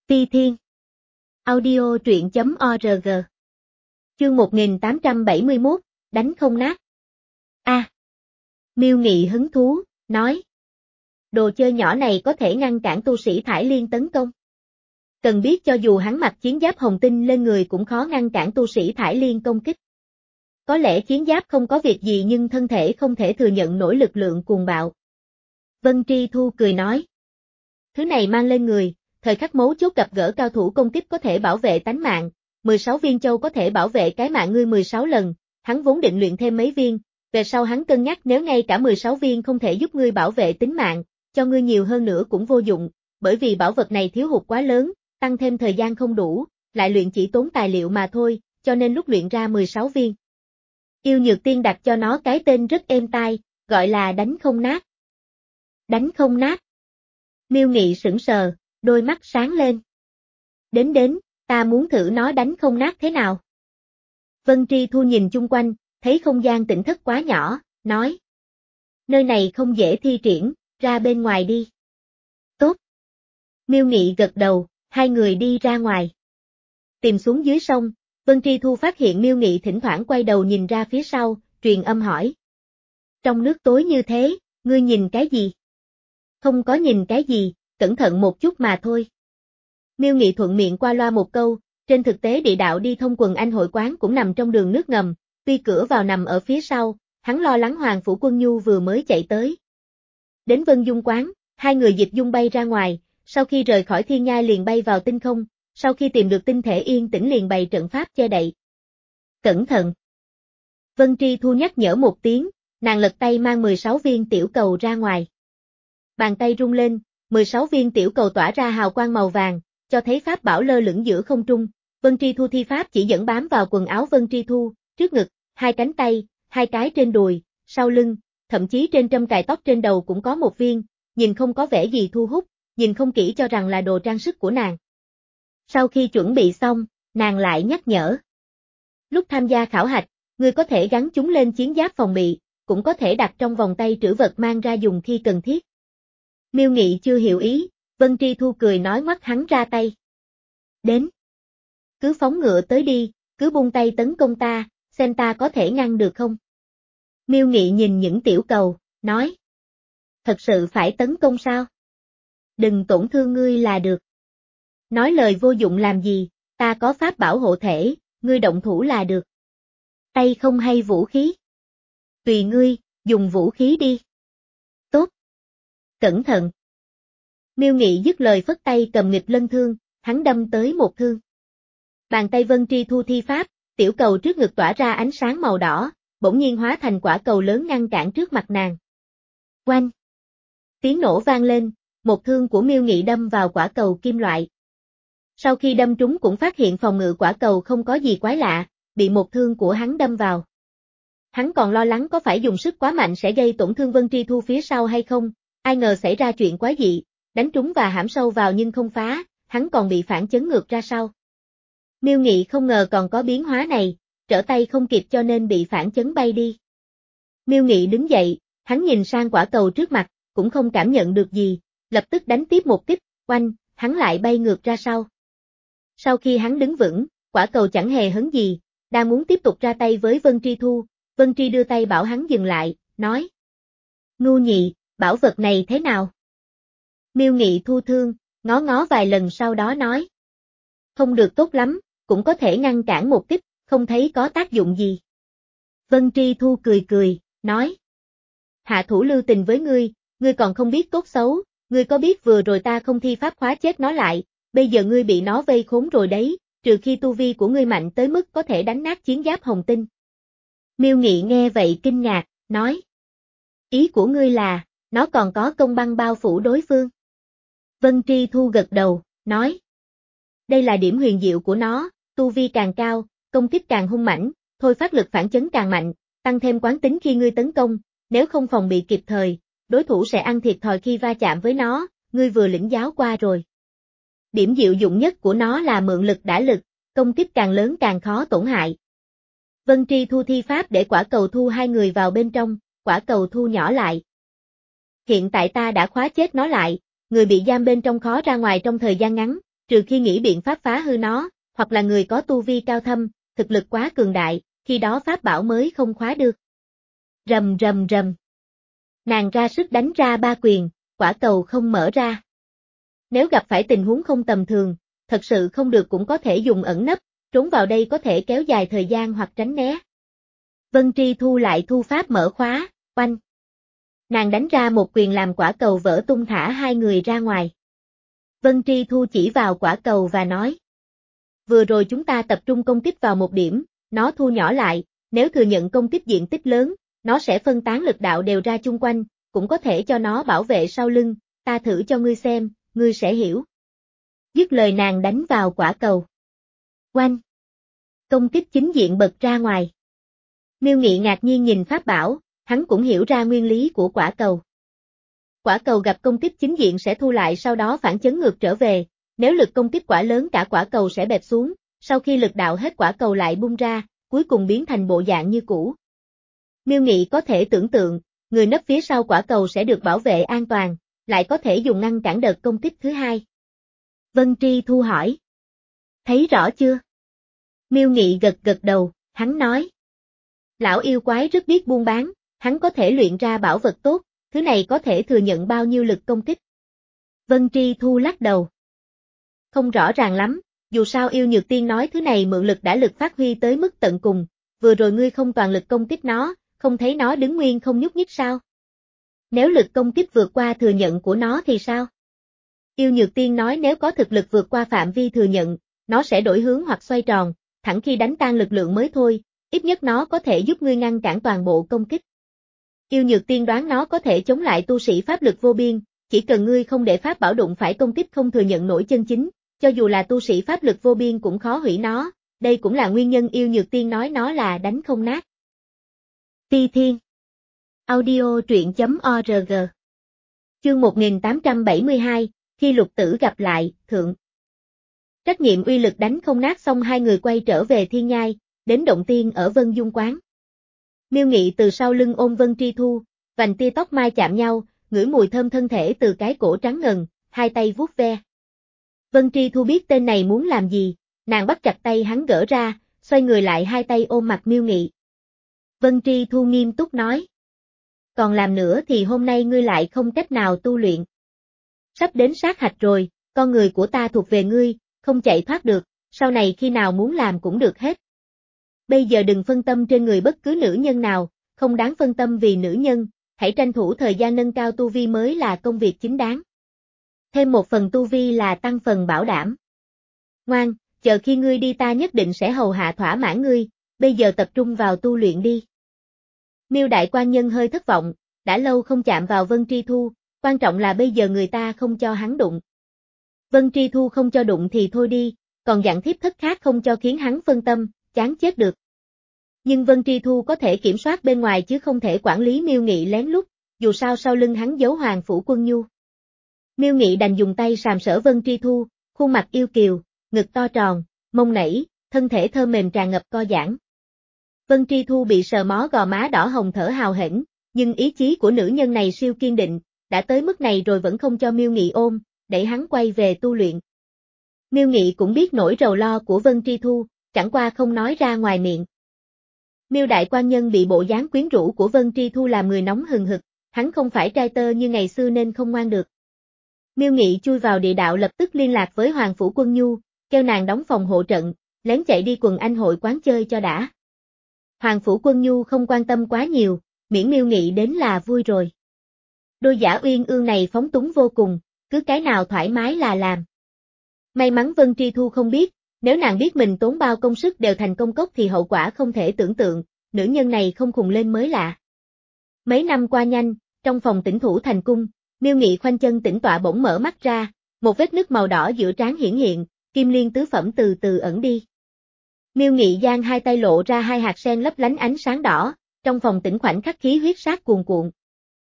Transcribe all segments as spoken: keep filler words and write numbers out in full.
Ti Thiên. Audio truyện chấm org. Chương một nghìn tám trăm bảy mươi mốt, đánh không nát. A. À. Miêu Nghị hứng thú, nói. Đồ chơi nhỏ này có thể ngăn cản tu sĩ Thải Liên tấn công. Cần biết cho dù hắn mặc chiến giáp hồng tinh lên người cũng khó ngăn cản tu sĩ Thải Liên công kích. Có lẽ chiến giáp không có việc gì nhưng thân thể không thể thừa nhận nổi lực lượng cuồng bạo. Vân Tri Thu cười nói. Thứ này mang lên người, thời khắc mấu chốt gặp gỡ cao thủ công kích có thể bảo vệ tánh mạng, mười sáu viên châu có thể bảo vệ cái mạng ngươi mười sáu lần, hắn vốn định luyện thêm mấy viên, về sau hắn cân nhắc nếu ngay cả mười sáu viên không thể giúp ngươi bảo vệ tính mạng, cho ngươi nhiều hơn nữa cũng vô dụng, bởi vì bảo vật này thiếu hụt quá lớn, tăng thêm thời gian không đủ, lại luyện chỉ tốn tài liệu mà thôi, cho nên lúc luyện ra mười sáu viên. Yêu Nhược Tiên đặt cho nó cái tên rất êm tai, gọi là đánh không nát. Đánh không nát. Miêu Nghị sững sờ, đôi mắt sáng lên. Đến đến, ta muốn thử nó đánh không nát thế nào. Vân Tri Thu nhìn chung quanh, thấy không gian tỉnh thất quá nhỏ, nói. Nơi này không dễ thi triển, ra bên ngoài đi. Tốt. Miêu Nghị gật đầu, hai người đi ra ngoài. Tìm xuống dưới sông, Vân Tri Thu phát hiện Miêu Nghị thỉnh thoảng quay đầu nhìn ra phía sau, truyền âm hỏi. Trong nước tối như thế, ngươi nhìn cái gì? Không có nhìn cái gì, cẩn thận một chút mà thôi. Miêu Nghị thuận miệng qua loa một câu, trên thực tế địa đạo đi thông quần anh hội quán cũng nằm trong đường nước ngầm, tuy cửa vào nằm ở phía sau, hắn lo lắng Hoàng Phủ Quân Nhu vừa mới chạy tới. Đến Vân Dung quán, hai người dịch dung bay ra ngoài, sau khi rời khỏi thiên nhai liền bay vào tinh không, sau khi tìm được tinh thể yên tĩnh liền bày trận pháp che đậy. Cẩn thận. Vân Tri Thu nhắc nhở một tiếng, nàng lật tay mang mười sáu viên tiểu cầu ra ngoài. Bàn tay rung lên, mười sáu viên tiểu cầu tỏa ra hào quang màu vàng, cho thấy pháp bảo lơ lửng giữa không trung. Vân Tri Thu thi pháp chỉ dẫn bám vào quần áo Vân Tri Thu, trước ngực, hai cánh tay, hai cái trên đùi, sau lưng, thậm chí trên trâm cài tóc trên đầu cũng có một viên, nhìn không có vẻ gì thu hút, nhìn không kỹ cho rằng là đồ trang sức của nàng. Sau khi chuẩn bị xong, nàng lại nhắc nhở. Lúc tham gia khảo hạch, ngươi có thể gắn chúng lên chiến giáp phòng bị, cũng có thể đặt trong vòng tay trữ vật mang ra dùng khi cần thiết. Miêu Nghị chưa hiểu ý, Vân Tri Thu cười nói ngoắt hắn ra tay. Đến. Cứ phóng ngựa tới đi, cứ buông tay tấn công ta, xem ta có thể ngăn được không? Miêu Nghị nhìn những tiểu cầu, nói. Thật sự phải tấn công sao? Đừng tổn thương ngươi là được. Nói lời vô dụng làm gì, ta có pháp bảo hộ thể, ngươi động thủ là được. Tay không hay vũ khí? Tùy ngươi, dùng vũ khí đi. Tốt. Cẩn thận. Miêu Nghị dứt lời phất tay cầm nghịch lân thương, hắn đâm tới một thương. Bàn tay Vân Tri Thu thi pháp, tiểu cầu trước ngực tỏa ra ánh sáng màu đỏ, bỗng nhiên hóa thành quả cầu lớn ngăn cản trước mặt nàng. Oanh! Tiếng nổ vang lên, một thương của Miêu Nghị đâm vào quả cầu kim loại. Sau khi đâm trúng cũng phát hiện phòng ngự quả cầu không có gì quái lạ, bị một thương của hắn đâm vào. Hắn còn lo lắng có phải dùng sức quá mạnh sẽ gây tổn thương Vân Tri Thu phía sau hay không, ai ngờ xảy ra chuyện quái dị, đánh trúng và hãm sâu vào nhưng không phá, hắn còn bị phản chấn ngược ra sau. Miêu Nghị không ngờ còn có biến hóa này, trở tay không kịp cho nên bị phản chấn bay đi. Miêu Nghị đứng dậy, hắn nhìn sang quả cầu trước mặt, cũng không cảm nhận được gì, lập tức đánh tiếp một kích, oanh, hắn lại bay ngược ra sau. Sau khi hắn đứng vững, quả cầu chẳng hề hấn gì, đang muốn tiếp tục ra tay với Vân Tri Thu, Vân Tri đưa tay bảo hắn dừng lại, nói. Ngu nhị, bảo vật này thế nào? Miêu Nghị thu thương, ngó ngó vài lần sau đó nói. Không được tốt lắm, cũng có thể ngăn cản một kích, không thấy có tác dụng gì. Vân Tri Thu cười cười, nói. Hạ thủ lưu tình với ngươi, ngươi còn không biết tốt xấu, ngươi có biết vừa rồi ta không thi pháp khóa chết nó lại, bây giờ ngươi bị nó vây khốn rồi đấy, trừ khi tu vi của ngươi mạnh tới mức có thể đánh nát chiến giáp hồng tinh. Miêu Nghị nghe vậy kinh ngạc, nói. Ý của ngươi là, nó còn có công băng bao phủ đối phương. Vân Tri Thu gật đầu, nói. Đây là điểm huyền diệu của nó, tu vi càng cao, công kích càng hung mãnh, thôi phát lực phản chấn càng mạnh, tăng thêm quán tính khi ngươi tấn công, nếu không phòng bị kịp thời, đối thủ sẽ ăn thiệt thòi khi va chạm với nó, ngươi vừa lĩnh giáo qua rồi. Điểm diệu dụng nhất của nó là mượn lực đả lực, công kích càng lớn càng khó tổn hại. Vân Tri Thu thi pháp để quả cầu thu hai người vào bên trong, quả cầu thu nhỏ lại. Hiện tại ta đã khóa chết nó lại, người bị giam bên trong khó ra ngoài trong thời gian ngắn, trừ khi nghĩ biện pháp phá hư nó, hoặc là người có tu vi cao thâm, thực lực quá cường đại, khi đó pháp bảo mới không khóa được. Rầm rầm rầm. Nàng ra sức đánh ra ba quyền, quả cầu không mở ra. Nếu gặp phải tình huống không tầm thường, thật sự không được cũng có thể dùng ẩn nấp, trốn vào đây có thể kéo dài thời gian hoặc tránh né. Vân Tri Thu lại thu pháp mở khóa, oanh. Nàng đánh ra một quyền làm quả cầu vỡ tung thả hai người ra ngoài. Vân Tri Thu chỉ vào quả cầu và nói. Vừa rồi chúng ta tập trung công kích vào một điểm, nó thu nhỏ lại, nếu thừa nhận công kích diện tích lớn, nó sẽ phân tán lực đạo đều ra chung quanh, cũng có thể cho nó bảo vệ sau lưng, ta thử cho ngươi xem, ngươi sẽ hiểu. Dứt lời nàng đánh vào quả cầu. Oanh! Công kích chính diện bật ra ngoài. Miêu Nghị ngạc nhiên nhìn pháp bảo, hắn cũng hiểu ra nguyên lý của quả cầu. Quả cầu gặp công kích chính diện sẽ thu lại sau đó phản chấn ngược trở về, nếu lực công kích quả lớn cả quả cầu sẽ bẹp xuống, sau khi lực đạo hết quả cầu lại bung ra, cuối cùng biến thành bộ dạng như cũ. Miêu Nghị có thể tưởng tượng, người nấp phía sau quả cầu sẽ được bảo vệ an toàn, lại có thể dùng ngăn cản đợt công kích thứ hai. Vân Tri Thu hỏi. Thấy rõ chưa? Miêu Nghị gật gật đầu, hắn nói. Lão yêu quái rất biết buôn bán, hắn có thể luyện ra bảo vật tốt, thứ này có thể thừa nhận bao nhiêu lực công kích. Vân Tri Thu lắc đầu. Không rõ ràng lắm, dù sao Yêu Nhược Tiên nói thứ này mượn lực đã lực phát huy tới mức tận cùng, vừa rồi ngươi không toàn lực công kích nó, không thấy nó đứng nguyên không nhúc nhích sao? Nếu lực công kích vượt qua thừa nhận của nó thì sao? Yêu Nhược Tiên nói nếu có thực lực vượt qua phạm vi thừa nhận, nó sẽ đổi hướng hoặc xoay tròn, thẳng khi đánh tan lực lượng mới thôi, ít nhất nó có thể giúp ngươi ngăn cản toàn bộ công kích. Yêu Nhược Tiên đoán nó có thể chống lại tu sĩ pháp lực vô biên, chỉ cần ngươi không để pháp bảo đụng phải công kích không thừa nhận nổi chân chính, cho dù là tu sĩ pháp lực vô biên cũng khó hủy nó, đây cũng là nguyên nhân Yêu Nhược Tiên nói nó là đánh không nát. Ti Thiên Audio truyện chấm org Chương một nghìn tám trăm bảy mươi hai, khi Lục Tử gặp lại, thượng. Trách nhiệm uy lực đánh không nát xong hai người quay trở về Thiên Nhai, đến động tiên ở Vân Dung Quán. Miêu Nghị từ sau lưng ôm Vân Tri Thu, vành tia tóc mai chạm nhau, ngửi mùi thơm thân thể từ cái cổ trắng ngần, hai tay vuốt ve. Vân Tri Thu biết tên này muốn làm gì, nàng bắt chặt tay hắn gỡ ra, xoay người lại hai tay ôm mặt Miêu Nghị. Vân Tri Thu nghiêm túc nói. Còn làm nữa thì hôm nay ngươi lại không cách nào tu luyện. Sắp đến sát hạch rồi, con người của ta thuộc về ngươi, không chạy thoát được, sau này khi nào muốn làm cũng được hết. Bây giờ đừng phân tâm trên người bất cứ nữ nhân nào, không đáng phân tâm vì nữ nhân, hãy tranh thủ thời gian nâng cao tu vi mới là công việc chính đáng. Thêm một phần tu vi là tăng phần bảo đảm. Ngoan, chờ khi ngươi đi ta nhất định sẽ hầu hạ thỏa mãn ngươi, bây giờ tập trung vào tu luyện đi. Miêu Đại Quan Nhân hơi thất vọng, đã lâu không chạm vào Vân Tri Thu, quan trọng là bây giờ người ta không cho hắn đụng. Vân Tri Thu không cho đụng thì thôi đi, còn dặn thiếp thất khác không cho khiến hắn phân tâm, chán chết được. Nhưng Vân Tri Thu có thể kiểm soát bên ngoài chứ không thể quản lý Miêu Nghị lén lút, dù sao sau lưng hắn giấu Hoàng Phủ Quân Nhu. Miêu Nghị đành dùng tay sàm sỡ Vân Tri Thu, khuôn mặt yêu kiều, ngực to tròn, mông nảy, thân thể thơm mềm tràn ngập co giãn. Vân Tri Thu bị sờ mó gò má đỏ hồng thở hào hển, nhưng ý chí của nữ nhân này siêu kiên định, đã tới mức này rồi vẫn không cho Miêu Nghị ôm, đẩy hắn quay về tu luyện. Miêu Nghị cũng biết nỗi rầu lo của Vân Tri Thu, chẳng qua không nói ra ngoài miệng. Miêu Đại Quan Nhân bị bộ dáng quyến rũ của Vân Tri Thu làm người nóng hừng hực, hắn không phải trai tơ như ngày xưa nên không ngoan được. Miêu Nghị chui vào địa đạo lập tức liên lạc với Hoàng Phủ Quân Nhu, kêu nàng đóng phòng hộ trận, lén chạy đi quần anh hội quán chơi cho đã. Hoàng Phủ Quân Nhu không quan tâm quá nhiều, miễn Miêu Nghị đến là vui rồi. Đôi giả uyên ương này phóng túng vô cùng, cứ cái nào thoải mái là làm. May mắn Vân Tri Thu không biết, nếu nàng biết mình tốn bao công sức đều thành công cốc thì hậu quả không thể tưởng tượng, nữ nhân này không khùng lên mới lạ. Mấy năm qua nhanh, trong phòng tĩnh thủ thành cung, Miêu Nghị khoanh chân tĩnh tọa bỗng mở mắt ra, một vết nứt màu đỏ giữa trán hiển hiện, kim liên tứ phẩm từ từ ẩn đi. Miêu Nghị giang hai tay lộ ra hai hạt sen lấp lánh ánh sáng đỏ, trong phòng tĩnh khoảnh khắc khí huyết sát cuồn cuộn.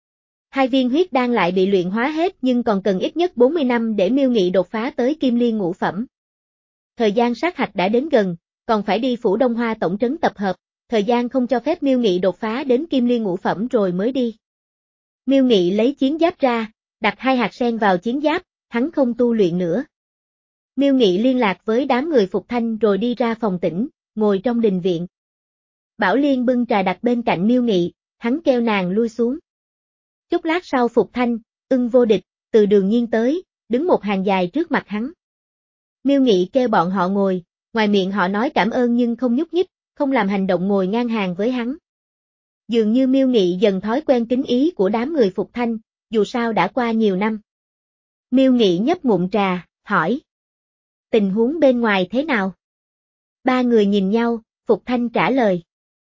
Hai viên huyết đan lại bị luyện hóa hết nhưng còn cần ít nhất bốn mươi năm để Miêu Nghị đột phá tới kim liên ngũ phẩm. Thời gian sát hạch đã đến gần, còn phải đi Phủ Đông Hoa tổng trấn tập hợp, thời gian không cho phép Miêu Nghị đột phá đến kim liên ngũ phẩm rồi mới đi. Miêu Nghị lấy chiến giáp ra, đặt hai hạt sen vào chiến giáp, hắn không tu luyện nữa. Miêu Nghị liên lạc với đám người Phục Thanh rồi đi ra phòng tĩnh, ngồi trong đình viện. Bảo Liên bưng trà đặt bên cạnh Miêu Nghị, hắn kêu nàng lui xuống. Chút lát sau Phục Thanh, Ưng Vô Địch, từ Đường Nhiên tới, đứng một hàng dài trước mặt hắn. Miêu Nghị kêu bọn họ ngồi, ngoài miệng họ nói cảm ơn nhưng không nhúc nhích, không làm hành động ngồi ngang hàng với hắn. Dường như Miêu Nghị dần thói quen kính ý của đám người Phục Thanh, dù sao đã qua nhiều năm. Miêu Nghị nhấp ngụm trà, hỏi. Tình huống bên ngoài thế nào? Ba người nhìn nhau, Phục Thanh trả lời.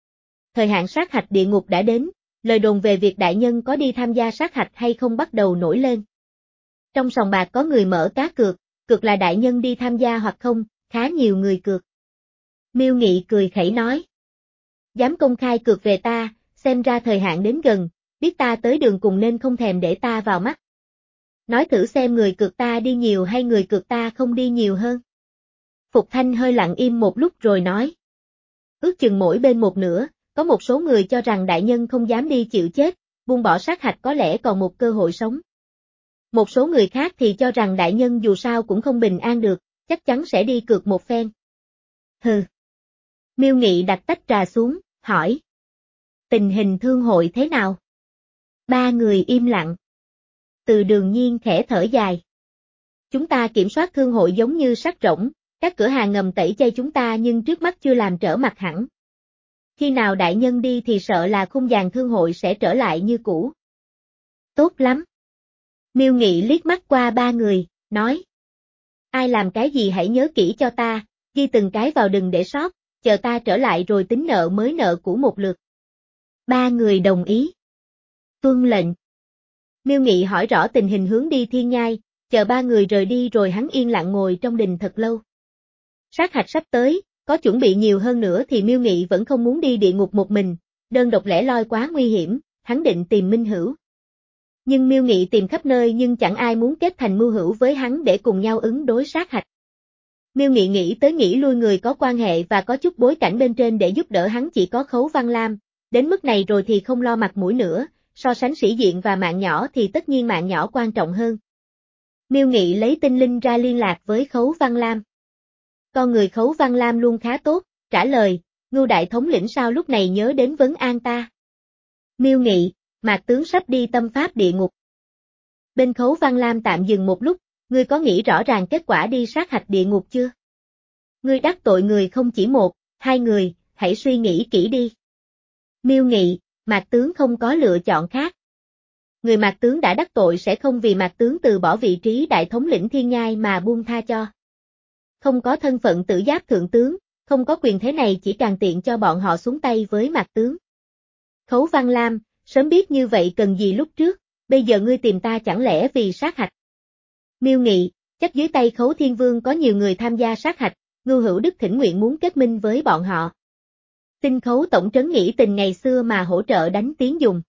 Thời hạn sát hạch địa ngục đã đến, lời đồn về việc đại nhân có đi tham gia sát hạch hay không bắt đầu nổi lên. Trong sòng bạc có người mở cá cược, cược là đại nhân đi tham gia hoặc không, khá nhiều người cược. Miêu Nghị cười khẩy nói. Dám công khai cược về ta, xem ra thời hạn đến gần, biết ta tới đường cùng nên không thèm để ta vào mắt. Nói thử xem người cược ta đi nhiều hay người cược ta không đi nhiều hơn. Phục Thanh hơi lặng im một lúc rồi nói. Ước chừng mỗi bên một nửa, có một số người cho rằng đại nhân không dám đi chịu chết, buông bỏ sát hạch có lẽ còn một cơ hội sống. Một số người khác thì cho rằng đại nhân dù sao cũng không bình an được, chắc chắn sẽ đi cược một phen. Hừ. Miêu Nghị đặt tách trà xuống, hỏi. Tình hình thương hội thế nào? Ba người im lặng. Từ Đường Nhiên khẽ thở dài. Chúng ta kiểm soát thương hội giống như sắt rỗng, các cửa hàng ngầm tẩy chay chúng ta nhưng trước mắt chưa làm trở mặt hẳn. Khi nào đại nhân đi thì sợ là khung vàng thương hội sẽ trở lại như cũ. Tốt lắm. Miêu Nghị liếc mắt qua ba người, nói. Ai làm cái gì hãy nhớ kỹ cho ta, ghi từng cái vào đừng để sót, chờ ta trở lại rồi tính nợ mới nợ cũ một lượt. Ba người đồng ý. Tuân lệnh. Miêu Nghị hỏi rõ tình hình hướng đi Thiên Nhai, chờ ba người rời đi rồi hắn yên lặng ngồi trong đình thật lâu. Sát hạch sắp tới, có chuẩn bị nhiều hơn nữa thì Miêu Nghị vẫn không muốn đi địa ngục một mình, đơn độc lẻ loi quá nguy hiểm, hắn định tìm minh hữu. Nhưng Miêu Nghị tìm khắp nơi nhưng chẳng ai muốn kết thành mưu hữu với hắn để cùng nhau ứng đối sát hạch. Miêu Nghị nghĩ tới nghĩ lui người có quan hệ và có chút bối cảnh bên trên để giúp đỡ hắn chỉ có Khấu Văn Lam, đến mức này rồi thì không lo mặt mũi nữa, so sánh sĩ diện và mạng nhỏ thì tất nhiên mạng nhỏ quan trọng hơn. Miêu Nghị lấy tinh linh ra liên lạc với Khấu Văn Lam. Con người Khấu Văn Lam luôn khá tốt, trả lời, Ngưu đại thống lĩnh sao lúc này nhớ đến vấn an ta. Miêu Nghị, Mạc tướng sắp đi tâm pháp địa ngục. Bên Khấu Văn Lam tạm dừng một lúc, ngươi có nghĩ rõ ràng kết quả đi sát hạch địa ngục chưa? Ngươi đắc tội người không chỉ một, hai người, hãy suy nghĩ kỹ đi. Miêu Nghị, Mạc tướng không có lựa chọn khác. Người Mạc tướng đã đắc tội sẽ không vì Mạc tướng từ bỏ vị trí đại thống lĩnh Thiên Nhai mà buông tha cho. Không có thân phận tử giáp thượng tướng, không có quyền thế này chỉ càng tiện cho bọn họ xuống tay với Mạc tướng. Khấu Văn Lam, sớm biết như vậy cần gì lúc trước, bây giờ ngươi tìm ta chẳng lẽ vì sát hạch. Miêu Nghị, chắc dưới tay Khấu Thiên Vương có nhiều người tham gia sát hạch, Ngưu Hữu Đức thỉnh nguyện muốn kết minh với bọn họ. Xin Khấu tổng trấn nghĩ tình ngày xưa mà hỗ trợ đánh tiếng dùng.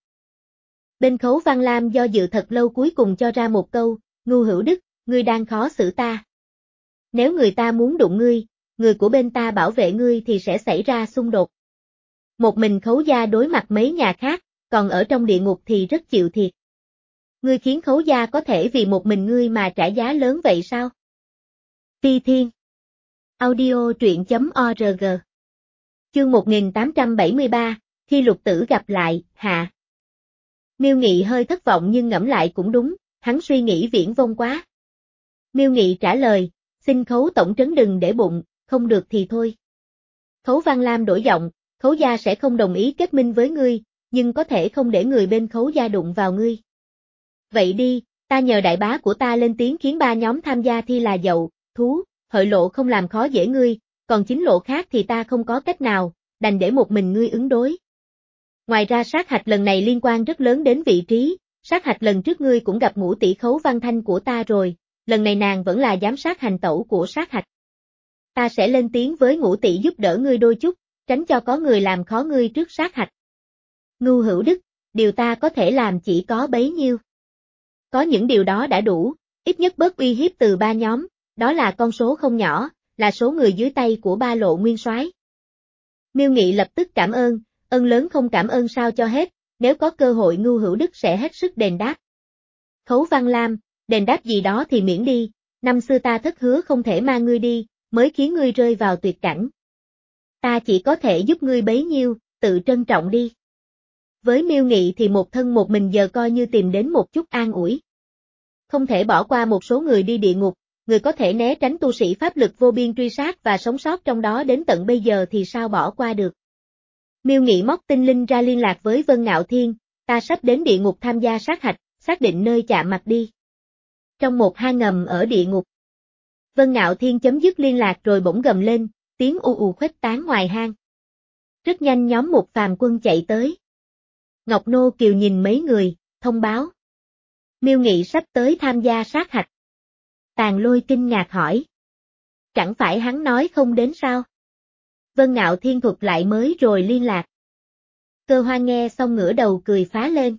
Bên Khấu Văn Lam do dự thật lâu cuối cùng cho ra một câu, Ngưu Hữu Đức, ngươi đang khó xử ta. Nếu người ta muốn đụng ngươi, người của bên ta bảo vệ ngươi thì sẽ xảy ra xung đột. Một mình Khấu gia đối mặt mấy nhà khác, còn ở trong địa ngục thì rất chịu thiệt. Ngươi khiến Khấu gia có thể vì một mình ngươi mà trả giá lớn vậy sao? Phi Thiên Audio truyện chấm org Chương một nghìn tám trăm bảy mươi ba, khi lục tử gặp lại, hạ. Miêu Nghị hơi thất vọng nhưng ngẫm lại cũng đúng, hắn suy nghĩ viển vông quá. Miêu Nghị trả lời, xin Khấu tổng trấn đừng để bụng, không được thì thôi. Khấu Văn Lam đổi giọng, Khấu gia sẽ không đồng ý kết minh với ngươi, nhưng có thể không để người bên Khấu gia đụng vào ngươi. Vậy đi, ta nhờ đại bá của ta lên tiếng khiến ba nhóm tham gia thi là dậu, thú, hợi lộ không làm khó dễ ngươi, còn chính lộ khác thì ta không có cách nào, đành để một mình ngươi ứng đối. Ngoài ra sát hạch lần này liên quan rất lớn đến vị trí, sát hạch lần trước ngươi cũng gặp ngũ tỷ Khấu Văn Thanh của ta rồi, lần này nàng vẫn là giám sát hành tẩu của sát hạch. Ta sẽ lên tiếng với ngũ tỷ giúp đỡ ngươi đôi chút, tránh cho có người làm khó ngươi trước sát hạch. Ngưu Hữu Đức, điều ta có thể làm chỉ có bấy nhiêu. Có những điều đó đã đủ, ít nhất bớt uy hiếp từ ba nhóm, đó là con số không nhỏ, là số người dưới tay của ba lộ nguyên soái. Miêu Nghị lập tức cảm ơn, ơn lớn không cảm ơn sao cho hết, nếu có cơ hội Ngưu Hữu Đức sẽ hết sức đền đáp. Khấu Văn Lam, đền đáp gì đó thì miễn đi, năm xưa ta thất hứa không thể mang ngươi đi, mới khiến ngươi rơi vào tuyệt cảnh. Ta chỉ có thể giúp ngươi bấy nhiêu, tự trân trọng đi. Với Miêu Nghị thì một thân một mình giờ coi như tìm đến một chút an ủi. Không thể bỏ qua một số người đi địa ngục, người có thể né tránh tu sĩ pháp lực vô biên truy sát và sống sót trong đó đến tận bây giờ thì sao bỏ qua được. Miêu Nghị móc tinh linh ra liên lạc với Vân Ngạo Thiên, ta sắp đến địa ngục tham gia sát hạch, xác định nơi chạm mặt đi. Trong một hang ngầm ở địa ngục. Vân Ngạo Thiên chấm dứt liên lạc rồi bỗng gầm lên, tiếng ù ù khuếch tán ngoài hang. Rất nhanh nhóm một phàm quân chạy tới. Ngọc Nô Kiều nhìn mấy người, thông báo. Miêu Nghị sắp tới tham gia sát hạch. Tàn Lôi kinh ngạc hỏi. Chẳng phải hắn nói không đến sao? Vân Ngạo Thiên thuật lại mới rồi liên lạc. Cơ Hoa nghe xong ngửa đầu cười phá lên.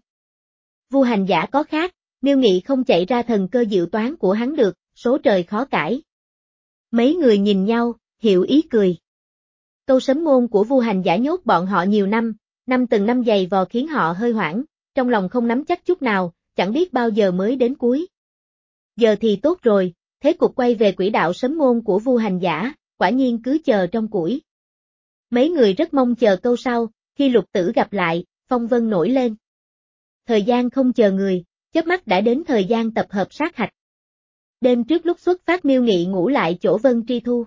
Vu hành giả có khác, Miêu Nghị không chạy ra thần cơ diệu toán của hắn được, số trời khó cãi. Mấy người nhìn nhau, hiểu ý cười. Câu sấm ngôn của Vu hành giả nhốt bọn họ nhiều năm, năm từng năm dày vò khiến họ hơi hoảng, trong lòng không nắm chắc chút nào, chẳng biết bao giờ mới đến cuối. Giờ thì tốt rồi, thế cục quay về quỹ đạo sấm ngôn của Vu hành giả, quả nhiên cứ chờ trong củi. Mấy người rất mong chờ câu sau, khi Lục Tử gặp lại, phong vân nổi lên. Thời gian không chờ người, chớp mắt đã đến thời gian tập hợp sát hạch. Đêm trước lúc xuất phát Miêu Nghị ngủ lại chỗ Vân Tri Thu.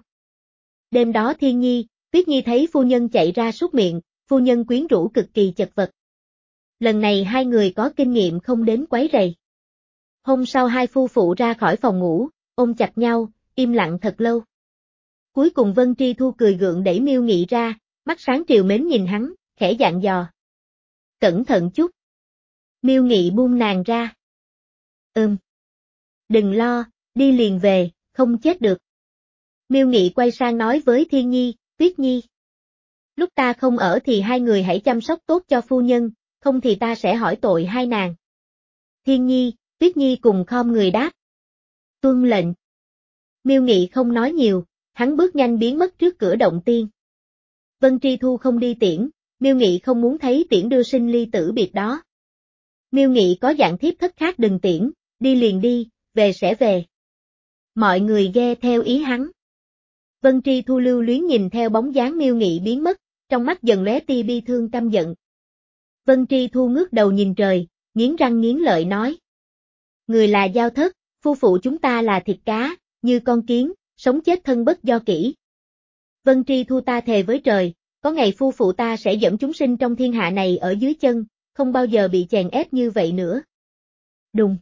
Đêm đó Thiên Nhi, Tuyết Nhi thấy phu nhân chạy ra súc miệng, phu nhân quyến rũ cực kỳ chật vật. Lần này hai người có kinh nghiệm không đến quấy rầy. Hôm sau hai phu phụ ra khỏi phòng ngủ, ôm chặt nhau, im lặng thật lâu. Cuối cùng Vân Tri Thu cười gượng đẩy Miêu Nghị ra, mắt sáng trìu mến nhìn hắn, khẽ dặn dò. Cẩn thận chút. Miêu Nghị buông nàng ra. Ừm. Đừng lo, đi liền về, không chết được. Miêu Nghị quay sang nói với Thiên Nhi, Tuyết Nhi. Lúc ta không ở thì hai người hãy chăm sóc tốt cho phu nhân, không thì ta sẽ hỏi tội hai nàng. Thiên Nhi, Tuyết Nhi cùng khom người đáp. Tuân lệnh. Miêu Nghị không nói nhiều, hắn bước nhanh biến mất trước cửa động tiên. Vân Tri Thu không đi tiễn, Miêu Nghị không muốn thấy tiễn đưa sinh ly tử biệt đó. Miêu Nghị có dạng thiếp thất khác đừng tiễn, đi liền đi, về sẽ về. Mọi người ghe theo ý hắn. Vân Tri Thu lưu luyến nhìn theo bóng dáng Miêu Nghị biến mất, trong mắt dần lóe tia bi thương căm giận. Vân Tri Thu ngước đầu nhìn trời, nghiến răng nghiến lợi nói. Người là Giao Thất, phu phụ chúng ta là thịt cá, như con kiến, sống chết thân bất do kỷ. Vân Tri Thu ta thề với trời, có ngày phu phụ ta sẽ dẫm chúng sinh trong thiên hạ này ở dưới chân, không bao giờ bị chèn ép như vậy nữa. Đùng.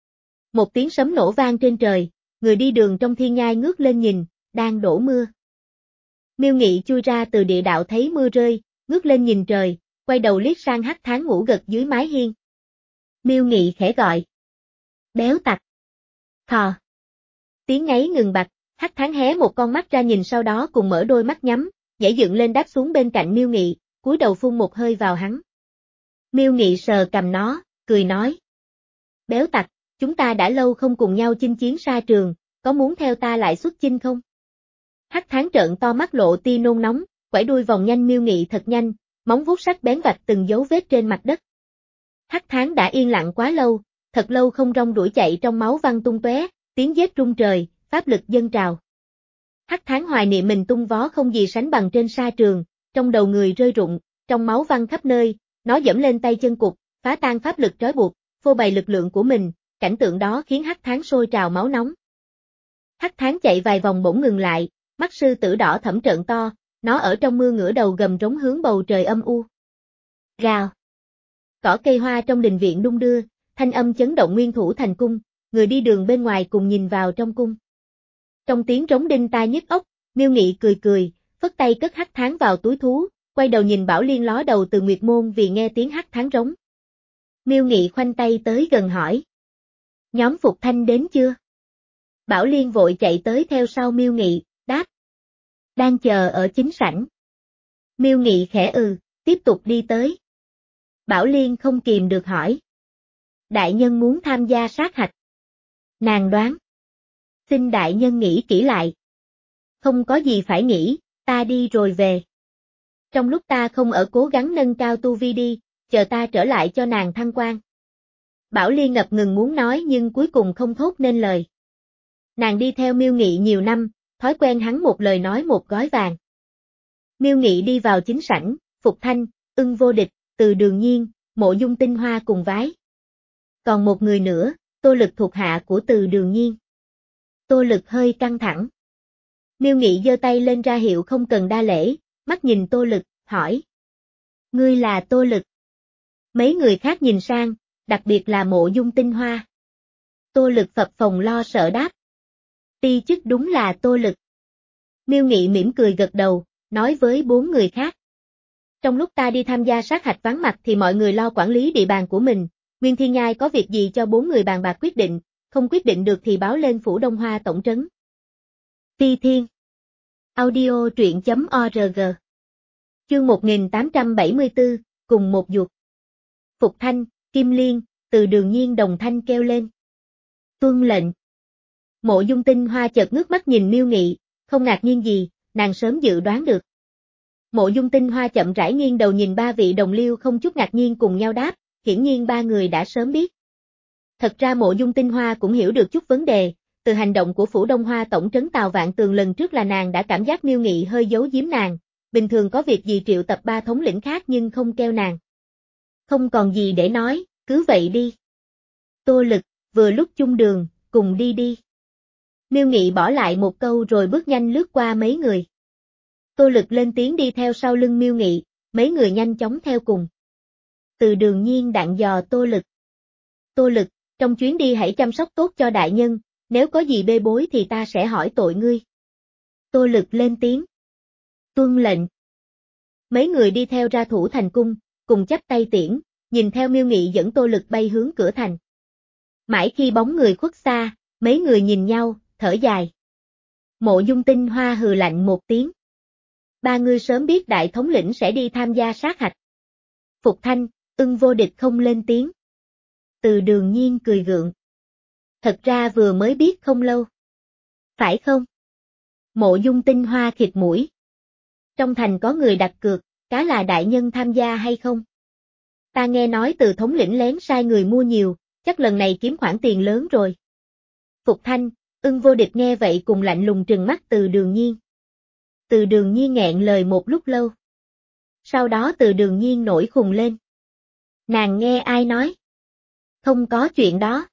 Một tiếng sấm nổ vang trên trời, người đi đường trong thiên nhai ngước lên nhìn, đang đổ mưa. Miêu Nghị chui ra từ địa đạo thấy mưa rơi, ngước lên nhìn trời, quay đầu liếc sang Hắc Thán ngủ gật dưới mái hiên. Miêu Nghị khẽ gọi. Béo tặc. Thò. Tiếng ngáy ngừng bặt, Hắc Thán hé một con mắt ra nhìn sau đó cùng mở đôi mắt nhắm, nhảy dựng lên đáp xuống bên cạnh Miêu Nghị, cúi đầu phun một hơi vào hắn. Miêu Nghị sờ cầm nó, cười nói. Béo tặc, chúng ta đã lâu không cùng nhau chinh chiến xa trường, có muốn theo ta lại xuất chinh không? Hắc Thán trợn to mắt lộ tia nôn nóng, quẩy đuôi vòng nhanh Miêu Nghị thật nhanh, móng vuốt sắc bén vạch từng dấu vết trên mặt đất. Hắc Thán đã yên lặng quá lâu, thật lâu không rong đuổi chạy trong máu văng tung tóe, tiếng giết rung trời, pháp lực dâng trào. Hắc Thán hoài niệm mình tung vó không gì sánh bằng trên sa trường, trong đầu người rơi rụng, trong máu văng khắp nơi, nó giẫm lên tay chân cụt, phá tan pháp lực trói buộc, phô bày lực lượng của mình, cảnh tượng đó khiến Hắc Thán sôi trào máu nóng. Hắc Thán chạy vài vòng bỗng ngừng lại, mắt sư tử đỏ thẫm trợn to, nó ở trong mưa ngửa đầu gầm rống hướng bầu trời âm u. Gào. Cỏ cây hoa trong đình viện đung đưa, thanh âm chấn động nguyên thủ thành cung, người đi đường bên ngoài cùng nhìn vào trong cung. Trong tiếng trống đinh tai nhức óc, Miêu Nghị cười cười, phất tay cất Hắc Thán vào túi thú, quay đầu nhìn Bảo Liên ló đầu từ Nguyệt Môn vì nghe tiếng Hắc Thán rống. Miêu Nghị khoanh tay tới gần hỏi. Nhóm Phục Thanh đến chưa? Bảo Liên vội chạy tới theo sau Miêu Nghị, đáp. Đang chờ ở chính sảnh. Miêu Nghị khẽ ừ, tiếp tục đi tới. Bảo Liên không kìm được hỏi. Đại nhân muốn tham gia sát hạch. Nàng đoán. Xin đại nhân nghĩ kỹ lại. Không có gì phải nghĩ, ta đi rồi về. Trong lúc ta không ở cố gắng nâng cao tu vi đi, chờ ta trở lại cho nàng thăng quan. Bảo Liên ngập ngừng muốn nói nhưng cuối cùng không thốt nên lời. Nàng đi theo Miêu Nghị nhiều năm, thói quen hắn một lời nói một gói vàng. Miêu Nghị đi vào chính sảnh, Phục Thanh, Ưng Vô Địch, Từ Đường Nhiên, Mộ Dung Tinh Hoa cùng vái. Còn một người nữa, Tô Lực thuộc hạ của Từ Đường Nhiên. Tô Lực hơi căng thẳng. Miêu Nghị giơ tay lên ra hiệu không cần đa lễ, mắt nhìn Tô Lực, hỏi. Ngươi là Tô Lực. Mấy người khác nhìn sang, đặc biệt là Mộ Dung Tinh Hoa. Tô Lực phập phồng lo sợ đáp. Ti chức đúng là Tô Lực. Miêu Nghị mỉm cười gật đầu, nói với bốn người khác. Trong lúc ta đi tham gia sát hạch vắng mặt thì mọi người lo quản lý địa bàn của mình, Nguyên Thiên Nhai có việc gì cho bốn người bàn bạc quyết định, không quyết định được thì báo lên Phủ Đông Hoa tổng trấn. Phi Thiên. Audio truyện chấm org. Chương một nghìn tám trăm bảy mươi tư, cùng một ruột. Phục Thanh, Kim Liên, Từ Đường Nhiên đồng thanh kêu lên. Tuân lệnh. Mộ Dung Tinh Hoa chợt ngước mắt nhìn Miêu Nghị, không ngạc nhiên gì, nàng sớm dự đoán được. Mộ Dung Tinh Hoa chậm rãi nghiêng đầu nhìn ba vị đồng liêu không chút ngạc nhiên cùng nhau đáp, hiển nhiên ba người đã sớm biết. Thật ra Mộ Dung Tinh Hoa cũng hiểu được chút vấn đề, từ hành động của Phủ Đông Hoa tổng trấn Tào Vạn Tường lần trước là nàng đã cảm giác Miêu Nghị hơi giấu giếm nàng, bình thường có việc gì triệu tập ba thống lĩnh khác nhưng không kêu nàng. Không còn gì để nói, cứ vậy đi. Tô Lực, vừa lúc chung đường, cùng đi đi. Miêu Nghị bỏ lại một câu rồi bước nhanh lướt qua mấy người. Tô Lực lên tiếng đi theo sau lưng Miêu Nghị, mấy người nhanh chóng theo cùng. Từ Đường Nhiên dặn dò Tô Lực. Tô Lực, trong chuyến đi hãy chăm sóc tốt cho đại nhân, nếu có gì bê bối thì ta sẽ hỏi tội ngươi. Tô Lực lên tiếng. Tuân lệnh. Mấy người đi theo ra thủ thành cung, cùng chắp tay tiễn, nhìn theo Miêu Nghị dẫn Tô Lực bay hướng cửa thành. Mãi khi bóng người khuất xa, mấy người nhìn nhau, thở dài. Mộ Dung Tinh Hoa hừ lạnh một tiếng. Ba ngươi sớm biết đại thống lĩnh sẽ đi tham gia sát hạch. Phục Thanh, Ưng Vô Địch không lên tiếng. Từ Đường Nhiên cười gượng. Thật ra vừa mới biết không lâu. Phải không? Mộ Dung Tinh Hoa khịt mũi. Trong thành có người đặt cược, cá là đại nhân tham gia hay không? Ta nghe nói Từ thống lĩnh lén sai người mua nhiều, chắc lần này kiếm khoản tiền lớn rồi. Phục Thanh, Ưng Vô Địch nghe vậy cùng lạnh lùng trừng mắt Từ Đường Nhiên. Từ Đường Nhiên nghẹn lời một lúc lâu. Sau đó Từ Đường Nhiên nổi khùng lên. Nàng nghe ai nói? Không có chuyện đó.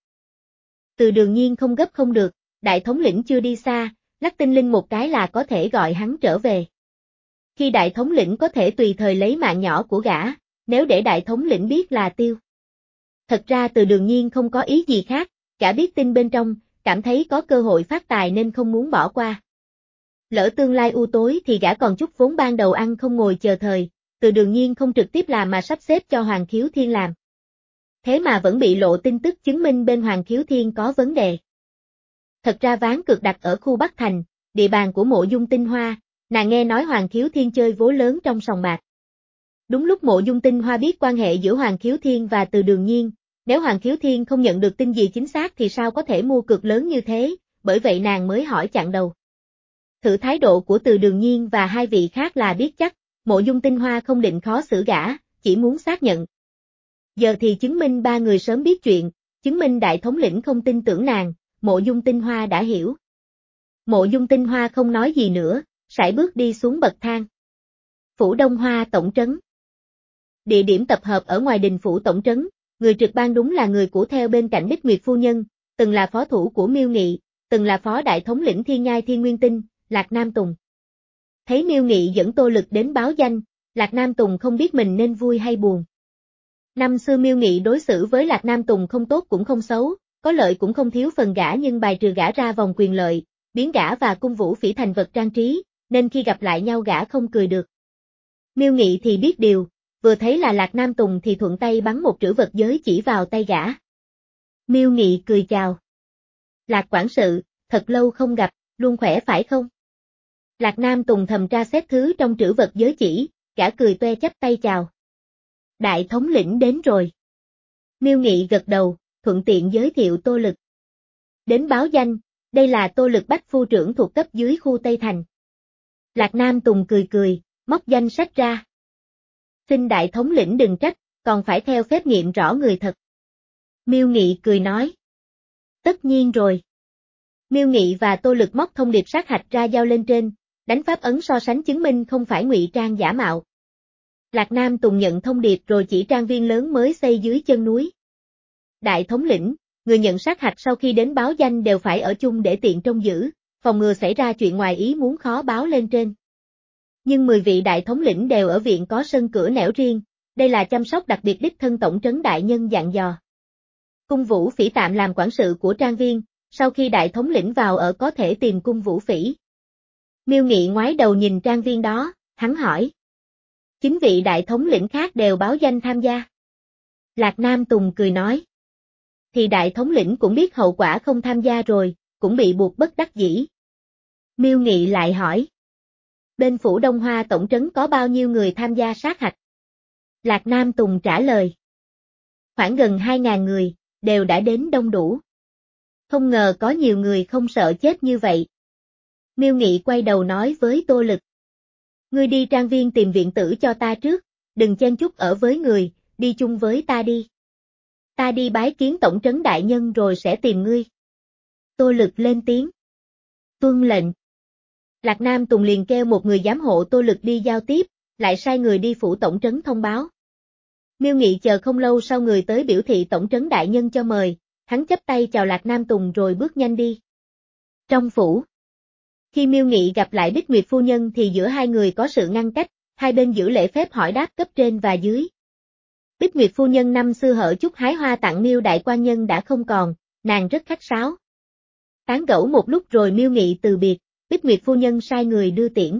Từ Đường Nhiên không gấp không được, đại thống lĩnh chưa đi xa, lắc tinh linh một cái là có thể gọi hắn trở về. Khi đại thống lĩnh có thể tùy thời lấy mạng nhỏ của gã, nếu để đại thống lĩnh biết là tiêu. Thật ra Từ Đường Nhiên không có ý gì khác, cả biết tin bên trong, cảm thấy có cơ hội phát tài nên không muốn bỏ qua. Lỡ tương lai u tối thì gã còn chút vốn ban đầu ăn không ngồi chờ thời, Từ Đường Nhiên không trực tiếp làm mà sắp xếp cho Hoàng Khiếu Thiên làm. Thế mà vẫn bị lộ tin tức chứng minh bên Hoàng Khiếu Thiên có vấn đề. Thật ra ván cược đặt ở khu Bắc Thành, địa bàn của Mộ Dung Tinh Hoa, nàng nghe nói Hoàng Khiếu Thiên chơi vố lớn trong sòng bạc. Đúng lúc Mộ Dung Tinh Hoa biết quan hệ giữa Hoàng Khiếu Thiên và Từ Đường Nhiên, nếu Hoàng Khiếu Thiên không nhận được tin gì chính xác thì sao có thể mua cược lớn như thế, bởi vậy nàng mới hỏi chặn đầu. Thử thái độ của Từ Đường Nhiên và hai vị khác là biết chắc, Mộ Dung Tinh Hoa không định khó xử gã, chỉ muốn xác nhận. Giờ thì chứng minh ba người sớm biết chuyện, chứng minh đại thống lĩnh không tin tưởng nàng, Mộ Dung Tinh Hoa đã hiểu. Mộ Dung Tinh Hoa không nói gì nữa, sải bước đi xuống bậc thang. Phủ Đông Hoa tổng trấn. Địa điểm tập hợp ở ngoài đình phủ tổng trấn, người trực ban đúng là người của theo bên cạnh Bích Nguyệt phu nhân, từng là phó thủ của Miêu Nghị, từng là phó đại thống lĩnh Thiên Nhai Thiên Nguyên Tinh, Lạc Nam Tùng. Thấy Miêu Nghị dẫn Tô Lực đến báo danh, Lạc Nam Tùng không biết mình nên vui hay buồn. Năm xưa Miêu Nghị đối xử với Lạc Nam Tùng không tốt cũng không xấu, có lợi cũng không thiếu phần gã nhưng bài trừ gã ra vòng quyền lợi, biến gã và cung vũ phỉ thành vật trang trí, nên khi gặp lại nhau gã không cười được. Miêu Nghị thì biết điều, vừa thấy là Lạc Nam Tùng thì thuận tay bắn một trữ vật giới chỉ vào tay gã. Miêu Nghị cười chào. Lạc quản sự, thật lâu không gặp, luôn khỏe phải không? Lạc Nam Tùng thầm tra xét thứ trong trữ vật giới chỉ, gã cười toe chắp tay chào. Đại thống lĩnh đến rồi. Miêu Nghị gật đầu, thuận tiện giới thiệu Tô Lực. Đến báo danh, đây là Tô Lực bách phu trưởng thuộc cấp dưới khu Tây Thành. Lạc Nam Tùng cười cười, móc danh sách ra. Xin đại thống lĩnh đừng trách, còn phải theo phép nghiệm rõ người thật. Miêu Nghị cười nói. Tất nhiên rồi. Miêu Nghị và Tô Lực móc thông điệp sát hạch ra giao lên trên, đánh pháp ấn so sánh chứng minh không phải ngụy trang giả mạo. Lạc Nam Tùng nhận thông điệp rồi chỉ trang viên lớn mới xây dưới chân núi. Đại thống lĩnh, người nhận sát hạch sau khi đến báo danh đều phải ở chung để tiện trông giữ, phòng ngừa xảy ra chuyện ngoài ý muốn khó báo lên trên. Nhưng mười vị đại thống lĩnh đều ở viện có sân cửa nẻo riêng, đây là chăm sóc đặc biệt đích thân tổng trấn đại nhân dặn dò. Cung Vũ Phỉ tạm làm quản sự của trang viên, sau khi đại thống lĩnh vào ở có thể tìm Cung Vũ Phỉ. Miêu Nghị ngoái đầu nhìn trang viên đó, hắn hỏi. Chính vị đại thống lĩnh khác đều báo danh tham gia. Lạc Nam Tùng cười nói. Thì đại thống lĩnh cũng biết hậu quả không tham gia rồi, cũng bị buộc bất đắc dĩ. Miêu Nghị lại hỏi. Bên phủ Đông Hoa tổng trấn có bao nhiêu người tham gia sát hạch? Lạc Nam Tùng trả lời. Khoảng gần hai ngàn người, đều đã đến đông đủ. Không ngờ có nhiều người không sợ chết như vậy. Miêu Nghị quay đầu nói với Tô Lực. Ngươi đi trang viên tìm viện tử cho ta trước, đừng chen chúc ở với người, đi chung với ta đi. Ta đi bái kiến tổng trấn đại nhân rồi sẽ tìm ngươi. Tô Lực lên tiếng. Tuân lệnh. Lạc Nam Tùng liền kêu một người giám hộ Tô Lực đi giao tiếp, lại sai người đi phủ tổng trấn thông báo. Miêu Nghị chờ không lâu sau người tới biểu thị tổng trấn đại nhân cho mời, hắn chắp tay chào Lạc Nam Tùng rồi bước nhanh đi. Trong phủ. Khi Miêu Nghị gặp lại Bích Nguyệt phu nhân thì giữa hai người có sự ngăn cách, hai bên giữ lễ phép hỏi đáp cấp trên và dưới. Bích Nguyệt phu nhân năm xưa hở chút hái hoa tặng Miêu đại quan nhân đã không còn, nàng rất khách sáo. Tán gẫu một lúc rồi Miêu Nghị từ biệt, Bích Nguyệt phu nhân sai người đưa tiễn.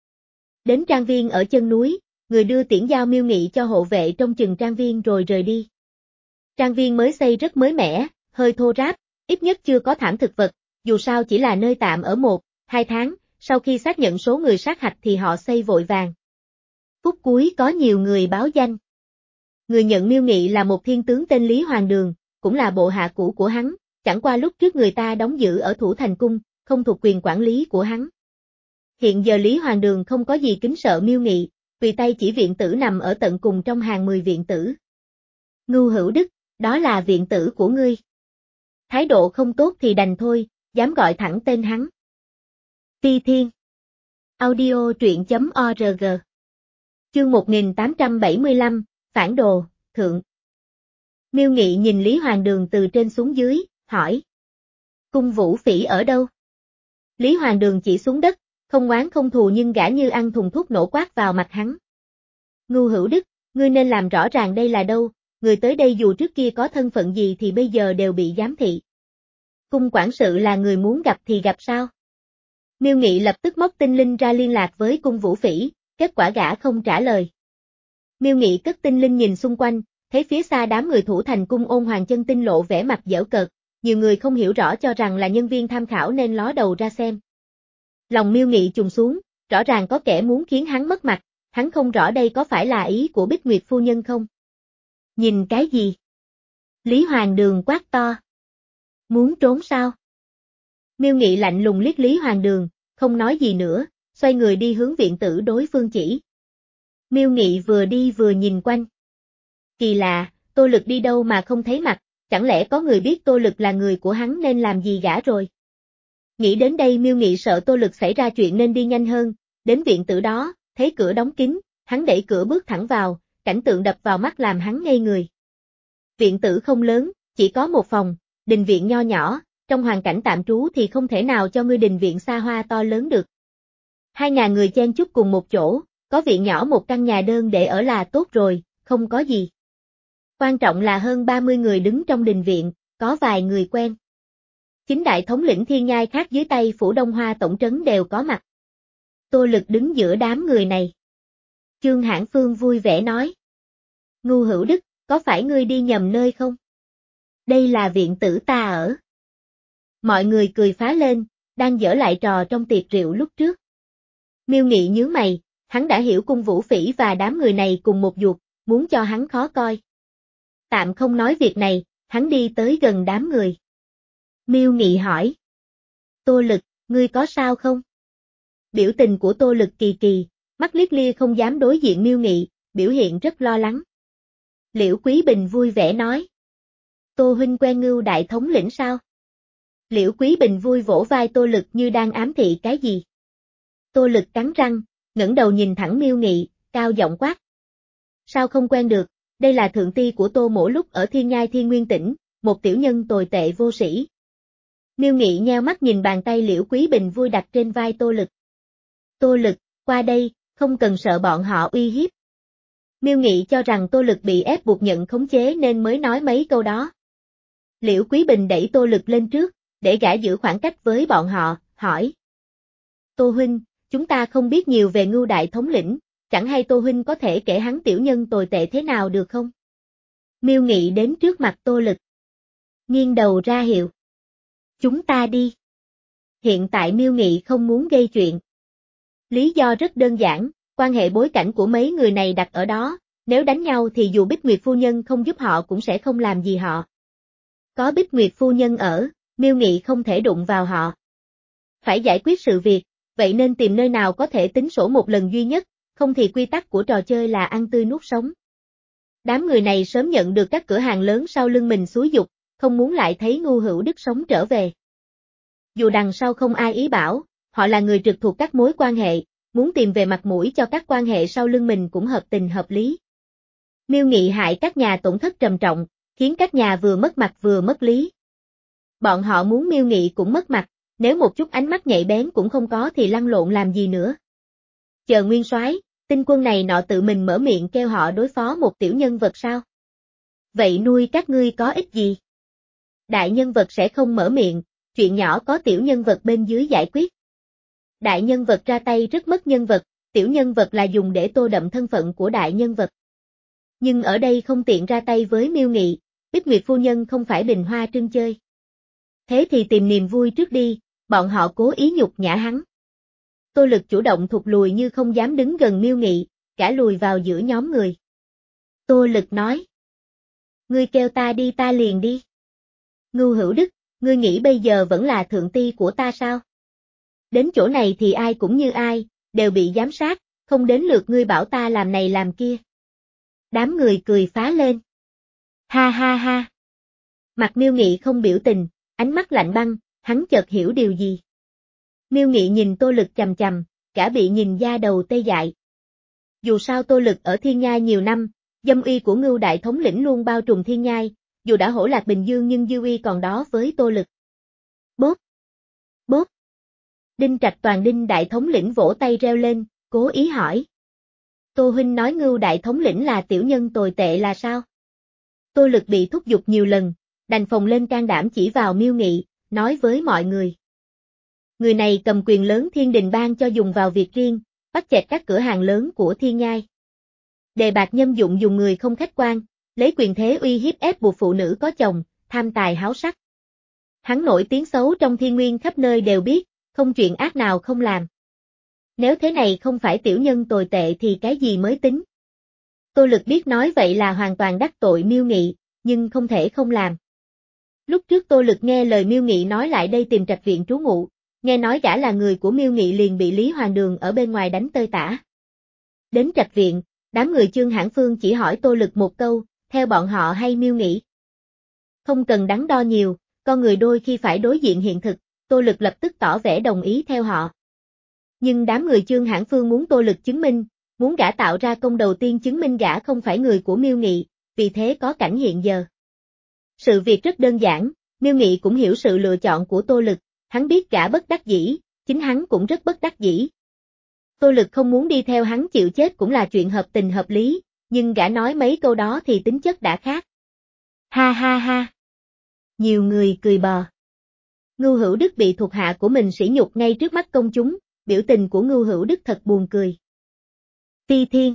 Đến trang viên ở chân núi, người đưa tiễn giao Miêu Nghị cho hộ vệ trong chừng trang viên rồi rời đi. Trang viên mới xây rất mới mẻ, hơi thô ráp, ít nhất chưa có thảm thực vật, dù sao chỉ là nơi tạm ở một, hai tháng, sau khi xác nhận số người sát hạch thì họ xây vội vàng. Phút cuối có nhiều người báo danh. Người nhận Miêu Nghị là một thiên tướng tên Lý Hoàng Đường, cũng là bộ hạ cũ của hắn, chẳng qua lúc trước người ta đóng giữ ở Thủ Thành Cung, không thuộc quyền quản lý của hắn. Hiện giờ Lý Hoàng Đường không có gì kính sợ Miêu Nghị, tùy tay chỉ viện tử nằm ở tận cùng trong hàng mười viện tử. Ngưu Hữu Đức, đó là viện tử của ngươi. Thái độ không tốt thì đành thôi, dám gọi thẳng tên hắn. Phi Thiên. Audio truyện chấm org. Chương một nghìn tám trăm bảy mươi lăm, Phản đồ, Thượng. Miêu Nghị nhìn Lý Hoàng Đường từ trên xuống dưới, hỏi. Cung Vũ Phỉ ở đâu? Lý Hoàng Đường chỉ xuống đất, không oán không thù nhưng gã như ăn thùng thuốc nổ quát vào mặt hắn. Ngưu Hữu Đức, ngươi nên làm rõ ràng đây là đâu, người tới đây dù trước kia có thân phận gì thì bây giờ đều bị giám thị. Cung quản sự là người muốn gặp thì gặp sao? Miêu Nghị lập tức móc tinh linh ra liên lạc với Cung Vũ Phỉ, kết quả gã không trả lời. Miêu Nghị cất tinh linh nhìn xung quanh, thấy phía xa đám người Thủ Thành Cung ôn hoàng chân tinh lộ vẻ mặt giễu cợt, nhiều người không hiểu rõ cho rằng là nhân viên tham khảo nên ló đầu ra xem. Lòng Miêu Nghị trùng xuống, rõ ràng có kẻ muốn khiến hắn mất mặt, hắn không rõ đây có phải là ý của Bích Nguyệt phu nhân không? Nhìn cái gì? Lý Hoàng Đường quát to. Muốn trốn sao? Miêu Nghị lạnh lùng liếc Lý Hoàng Đường, không nói gì nữa, xoay người đi hướng viện tử đối phương chỉ. Miêu Nghị vừa đi vừa nhìn quanh. Kỳ lạ, Tô Lực đi đâu mà không thấy mặt, chẳng lẽ có người biết Tô Lực là người của hắn nên làm gì gã rồi? Nghĩ đến đây Miêu Nghị sợ Tô Lực xảy ra chuyện nên đi nhanh hơn, đến viện tử đó, thấy cửa đóng kín, hắn đẩy cửa bước thẳng vào, cảnh tượng đập vào mắt làm hắn ngây người. Viện tử không lớn, chỉ có một phòng, đình viện nho nhỏ, trong hoàn cảnh tạm trú thì không thể nào cho ngươi đình viện xa hoa to lớn được. Hai ngàn người chen chúc cùng một chỗ, có viện nhỏ một căn nhà đơn để ở là tốt rồi, không có gì. Quan trọng là hơn ba mươi người đứng trong đình viện, có vài người quen. Chính đại thống lĩnh Thiên Nhai khác dưới tay phủ Đông Hoa tổng trấn đều có mặt. Tô Lực đứng giữa đám người này. Chương Hãn Phương vui vẻ nói. Ngưu Hữu Đức, có phải ngươi đi nhầm nơi không? Đây là viện tử ta ở. Mọi người cười phá lên, đang dở lại trò trong tiệc rượu lúc trước. Miêu Nghị nhướng mày, hắn đã hiểu Cung Vũ Phỉ và đám người này cùng một ruột, muốn cho hắn khó coi. Tạm không nói việc này, hắn đi tới gần đám người. Miêu Nghị hỏi. Tô Lực, ngươi có sao không? Biểu tình của Tô Lực kỳ kỳ, mắt liếc lia không dám đối diện Miêu Nghị, biểu hiện rất lo lắng. Liễu Quý Bình vui vẻ nói. Tô huynh quen Ngưu đại thống lĩnh sao? Liễu Quý Bình vui vỗ vai Tô Lực như đang ám thị cái gì. Tô Lực cắn răng, ngẩng đầu nhìn thẳng Miêu Nghị, cao giọng quát. Sao không quen được, đây là thượng ti của Tô Mỗ lúc ở Thiên Nhai Thiên Nguyên Tỉnh, một tiểu nhân tồi tệ vô sĩ. Miêu Nghị nheo mắt nhìn bàn tay Liễu Quý Bình vui đặt trên vai Tô Lực. Tô Lực, qua đây, không cần sợ bọn họ uy hiếp. Miêu Nghị cho rằng Tô Lực bị ép buộc nhận khống chế nên mới nói mấy câu đó. Liễu Quý Bình đẩy Tô Lực lên trước, để gã giữ khoảng cách với bọn họ, hỏi. Tô huynh, chúng ta không biết nhiều về Ngưu đại thống lĩnh, chẳng hay Tô huynh có thể kể hắn tiểu nhân tồi tệ thế nào được không? Miêu Nghị đến trước mặt Tô Lực. Nghiêng đầu ra hiệu. Chúng ta đi. Hiện tại Miêu Nghị không muốn gây chuyện. Lý do rất đơn giản, quan hệ bối cảnh của mấy người này đặt ở đó, nếu đánh nhau thì dù Bích Nguyệt phu nhân không giúp họ cũng sẽ không làm gì họ. Có Bích Nguyệt phu nhân ở, Miêu Nghị không thể đụng vào họ. Phải giải quyết sự việc, vậy nên tìm nơi nào có thể tính sổ một lần duy nhất, không thì quy tắc của trò chơi là ăn tươi nuốt sống. Đám người này sớm nhận được các cửa hàng lớn sau lưng mình xúi giục, không muốn lại thấy Ngưu Hữu Đức sống trở về. Dù đằng sau không ai ý bảo, họ là người trực thuộc các mối quan hệ, muốn tìm về mặt mũi cho các quan hệ sau lưng mình cũng hợp tình hợp lý. Miêu Nghị hại các nhà tổn thất trầm trọng, khiến các nhà vừa mất mặt vừa mất lý. Bọn họ muốn Miêu Nghị cũng mất mặt, nếu một chút ánh mắt nhạy bén cũng không có thì lăn lộn làm gì nữa. Chờ Nguyên soái, tinh quân này nọ tự mình mở miệng kêu họ đối phó một tiểu nhân vật sao? Vậy nuôi các ngươi có ích gì? Đại nhân vật sẽ không mở miệng, chuyện nhỏ có tiểu nhân vật bên dưới giải quyết. Đại nhân vật ra tay rất mất nhân vật, tiểu nhân vật là dùng để tô đậm thân phận của đại nhân vật. Nhưng ở đây không tiện ra tay với Miêu Nghị, Bích Nguyệt phu nhân không phải bình hoa trưng chơi. Thế thì tìm niềm vui trước đi, bọn họ cố ý nhục nhã hắn. Tô Lực chủ động thụt lùi như không dám đứng gần Miêu Nghị, cả lùi vào giữa nhóm người. Tô Lực nói. Ngươi kêu ta đi ta liền đi. Ngưu Hữu Đức, ngươi nghĩ bây giờ vẫn là thượng ti của ta sao? Đến chỗ này thì ai cũng như ai, đều bị giám sát, không đến lượt ngươi bảo ta làm này làm kia. Đám người cười phá lên. Ha ha ha. Mặt Miêu Nghị không biểu tình, ánh mắt lạnh băng, hắn chợt hiểu điều gì. Miêu Nghị nhìn Tô Lực chằm chằm, cả bị nhìn da đầu tê dại. Dù sao Tô Lực ở Thiên Nhai nhiều năm, dâm uy của Ngưu đại thống lĩnh luôn bao trùm Thiên Nhai, dù đã hổ lạc Bình Dương nhưng dư uy còn đó với Tô Lực. Bốp! Bốp! Đinh Trạch Toàn Đinh đại thống lĩnh vỗ tay reo lên, cố ý hỏi. Tô huynh nói Ngưu đại thống lĩnh là tiểu nhân tồi tệ là sao? Tô Lực bị thúc giục nhiều lần, đành phồng lên can đảm chỉ vào Miêu Nghị, nói với mọi người. Người này cầm quyền lớn Thiên Đình ban cho dùng vào việc riêng, bắt chẹt các cửa hàng lớn của Thiên Nhai. Đề bạt nhâm dụng dùng người không khách quan, lấy quyền thế uy hiếp ép buộc phụ nữ có chồng, tham tài háo sắc. Hắn nổi tiếng xấu trong thiên nguyên khắp nơi đều biết, không chuyện ác nào không làm. Nếu thế này không phải tiểu nhân tồi tệ thì cái gì mới tính? Tô Lực biết nói vậy là hoàn toàn đắc tội Miêu Nghị, nhưng không thể không làm. Lúc trước Tô Lực nghe lời Miêu Nghị nói lại đây tìm Trạch Viện trú ngụ, nghe nói gã là người của Miêu Nghị liền bị Lý Hoàng Đường ở bên ngoài đánh tơi tả. Đến Trạch Viện, đám người Chương Hãn Phương chỉ hỏi Tô Lực một câu, theo bọn họ hay Miêu Nghị. Không cần đắn đo nhiều, con người đôi khi phải đối diện hiện thực, Tô Lực lập tức tỏ vẻ đồng ý theo họ. Nhưng đám người Chương Hãn Phương muốn Tô Lực chứng minh, muốn gã tạo ra công đầu tiên chứng minh gã không phải người của Miêu Nghị, vì thế có cảnh hiện giờ. Sự việc rất đơn giản, Miêu Nghị cũng hiểu sự lựa chọn của Tô Lực, hắn biết gã bất đắc dĩ, chính hắn cũng rất bất đắc dĩ. Tô Lực không muốn đi theo hắn chịu chết cũng là chuyện hợp tình hợp lý, nhưng gã nói mấy câu đó thì tính chất đã khác. Ha ha ha. Nhiều người cười bò. Ngưu Hữu Đức bị thuộc hạ của mình sỉ nhục ngay trước mắt công chúng, biểu tình của Ngưu Hữu Đức thật buồn cười. Ti Thiên.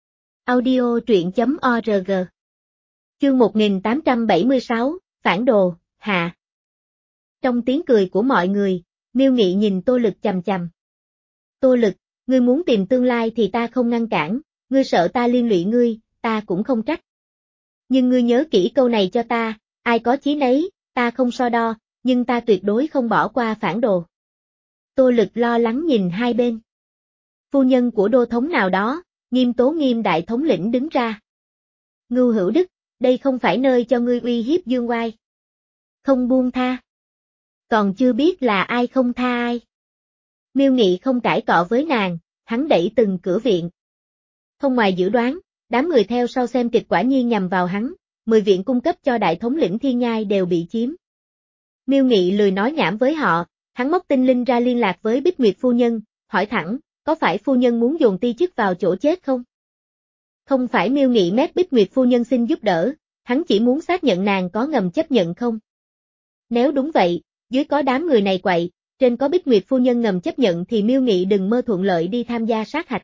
Audio truyện chấm org. Chương một nghìn tám trăm bảy mươi sáu, Phản đồ, hạ. Trong tiếng cười của mọi người, Miêu Nghị nhìn Tô Lực chằm chằm. Tô Lực, ngươi muốn tìm tương lai thì ta không ngăn cản, ngươi sợ ta liên lụy ngươi, ta cũng không trách. Nhưng ngươi nhớ kỹ câu này cho ta, ai có chí nấy, ta không so đo, nhưng ta tuyệt đối không bỏ qua phản đồ. Tô Lực lo lắng nhìn hai bên. Phu nhân của đô thống nào đó, Nghiêm Tố Nghiêm đại thống lĩnh đứng ra. Ngưu Hữu Đức, đây không phải nơi cho ngươi uy hiếp dương oai. Không buông tha. Còn chưa biết là ai không tha ai. Miêu Nghị không cãi cọ với nàng, hắn đẩy từng cửa viện. Không ngoài dự đoán, đám người theo sau xem kịch quả nhiên nhằm vào hắn, mười viện cung cấp cho đại thống lĩnh Thiên Nhai đều bị chiếm. Miêu Nghị lười nói nhảm với họ, hắn móc tinh linh ra liên lạc với Bích Nguyệt phu nhân, hỏi thẳng, có phải phu nhân muốn dồn ti chức vào chỗ chết không? Không phải. Miêu Nghị mét Bích Nguyệt phu nhân xin giúp đỡ, hắn chỉ muốn xác nhận nàng có ngầm chấp nhận không. Nếu đúng vậy, dưới có đám người này quậy, trên có Bích Nguyệt phu nhân ngầm chấp nhận thì Miêu Nghị đừng mơ thuận lợi đi tham gia sát hạch.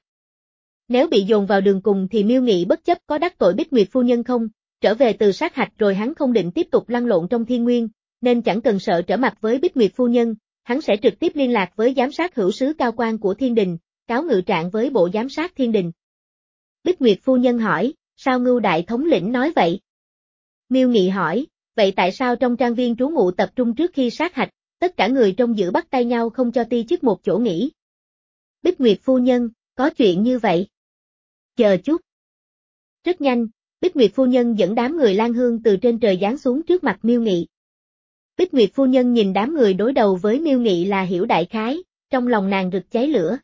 Nếu bị dồn vào đường cùng thì Miêu Nghị bất chấp có đắc tội Bích Nguyệt phu nhân không, trở về từ sát hạch rồi hắn không định tiếp tục lăn lộn trong thiên nguyên, nên chẳng cần sợ trở mặt với Bích Nguyệt phu nhân, hắn sẽ trực tiếp liên lạc với giám sát hữu sứ cao quan của thiên đình, cáo ngự trạng với bộ giám sát thiên đình. Bích Nguyệt phu nhân hỏi, sao Ngưu đại thống lĩnh nói vậy? Miêu Nghị hỏi, vậy tại sao trong trang viên trú ngụ tập trung trước khi sát hạch, tất cả người trong giữ bắt tay nhau không cho ti chức một chỗ nghỉ? Bích Nguyệt phu nhân, có chuyện như vậy. Chờ chút. Rất nhanh, Bích Nguyệt phu nhân dẫn đám người Lan Hương từ trên trời giáng xuống trước mặt Miêu Nghị. Bích Nguyệt phu nhân nhìn đám người đối đầu với Miêu Nghị là hiểu đại khái, trong lòng nàng rực cháy lửa.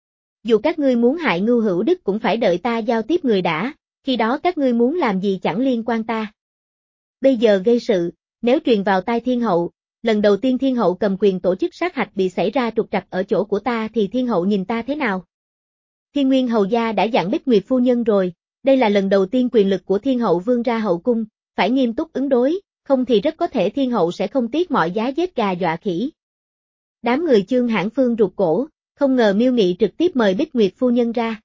Dù các ngươi muốn hại Ngưu Hữu Đức cũng phải đợi ta giao tiếp người đã, khi đó các ngươi muốn làm gì chẳng liên quan ta. Bây giờ gây sự, nếu truyền vào tai thiên hậu, lần đầu tiên thiên hậu cầm quyền tổ chức sát hạch bị xảy ra trục trặc ở chỗ của ta thì thiên hậu nhìn ta thế nào? Thiên Nguyên hầu gia đã dặn Bích Nguyệt phu nhân rồi, đây là lần đầu tiên quyền lực của thiên hậu vươn ra hậu cung, phải nghiêm túc ứng đối, không thì rất có thể thiên hậu sẽ không tiếc mọi giá giết gà dọa khỉ. Đám người Chương Hãn Phương rụt cổ, không ngờ Miêu Nghị trực tiếp mời Bích Nguyệt phu nhân ra.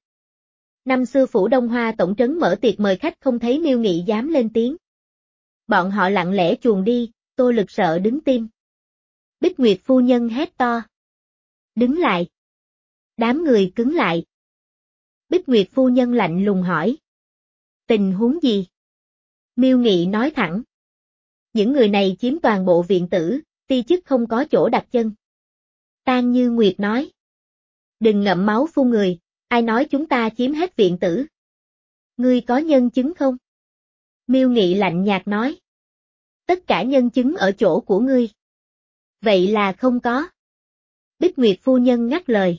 Năm xưa phủ Đông Hoa tổng trấn mở tiệc mời khách không thấy Miêu Nghị dám lên tiếng. Bọn họ lặng lẽ chuồn đi, Tô Lực sợ đứng tim. Bích Nguyệt phu nhân hét to. Đứng lại. Đám người cứng lại. Bích Nguyệt phu nhân lạnh lùng hỏi. Tình huống gì? Miêu Nghị nói thẳng. Những người này chiếm toàn bộ viện tử, ti chức không có chỗ đặt chân. Tang Như Nguyệt nói. Đừng ngậm máu phun người, ai nói chúng ta chiếm hết viện tử? Ngươi có nhân chứng không? Miêu Nghị lạnh nhạt nói. Tất cả nhân chứng ở chỗ của ngươi. Vậy là không có. Bích Nguyệt phu nhân ngắt lời.